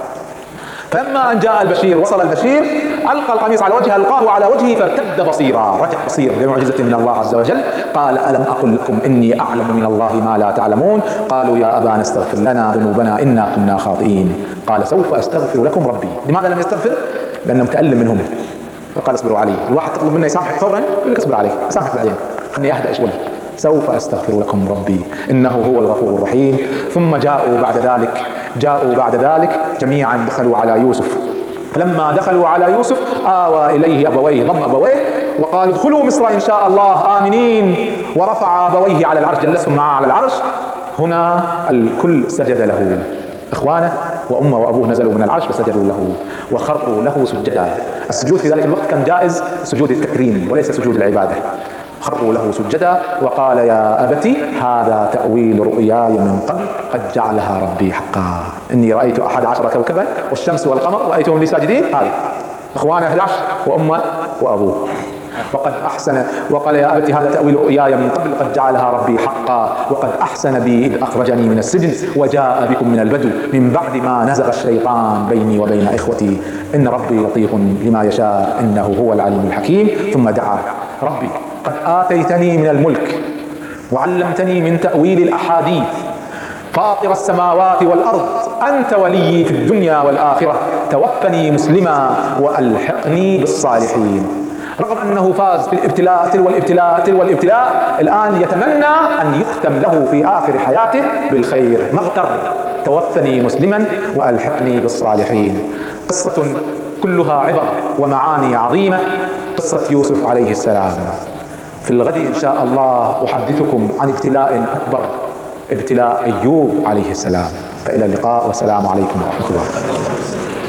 فلما أن جاء البشير، وصل البشير، ألقى القميص على وجهه، ألقاه على وجهه فارتد بصيرا، رجع بصير بمعجزة من الله عز وجل. قال ألم أقل لكم إني أعلم من الله ما لا تعلمون؟ قالوا يا أبانا استغفر لنا ذنوبنا إنا كنا خاطئين. قال سوف أستغفر لكم ربي. لماذا لم يستغفر؟ لأنه متألم منهم، فقال اصبروا عليه. الواحد تطلب منه يسامحك فورا يقول لك اصبر عليه، سامحك بعدين، خلني أهدأ شوي. سوف أستغفر لكم ربي إنه هو الغفور الرحيم. ثم جاءوا بعد ذلك جاءوا بعد ذلك جميعا دخلوا على يوسف. فلما دخلوا على يوسف آوى إليه أبويه، ضم أبويه وقال ادخلوا مصر إن شاء الله آمنين، ورفع أبويه على العرش، جلسهم معه على العرش. هنا الكل سجد له، إخوانه وأمه وأبوه نزلوا من العرش فسجدوا له وخروا له سجدا. السجود في ذلك الوقت كان جائز، سجود التكريم وليس سجود العبادة. خروا له سجدا وقال يا أبتي هذا تأويل رؤياي من قبل قد جعلها ربي حقا، إني رأيت أحد عشر كوكبا والشمس والقمر رأيتهم لي ساجدين. هذه إخوانه أحد عشر وأمه وأبوه. وقد أحسن وقال يا أبتي هذا تأويل رؤياي من قبل قد جعلها ربي حقا وقد أحسن بي إذ أخرجني من السجن وجاء بكم من البدو من بعد ما نزغ الشيطان بيني وبين إخوتي إن ربي لطيف لما يشاء إنه هو العليم الحكيم. ثم دعا ربي قد آتيتني من الملك وعلمتني من تأويل الأحاديث فاطر السماوات والأرض أنت ولي في الدنيا والآخرة توفني مسلما وألحقني بالصالحين. رغم أنه فاز في الابتلاء تلو الابتلاء تلو الابتلاء، الآن يتمنى أن يختم له في آخر حياته بالخير، ما اغتر. توفني مسلما وألحقني بالصالحين. قصة كلها عبر ومعاني عظيمة، قصة يوسف عليه السلام. في الغد إن شاء الله أحدثكم عن ابتلاء أكبر، ابتلاء أيوب عليه السلام. فإلى اللقاء والسلام عليكم ورحمة الله.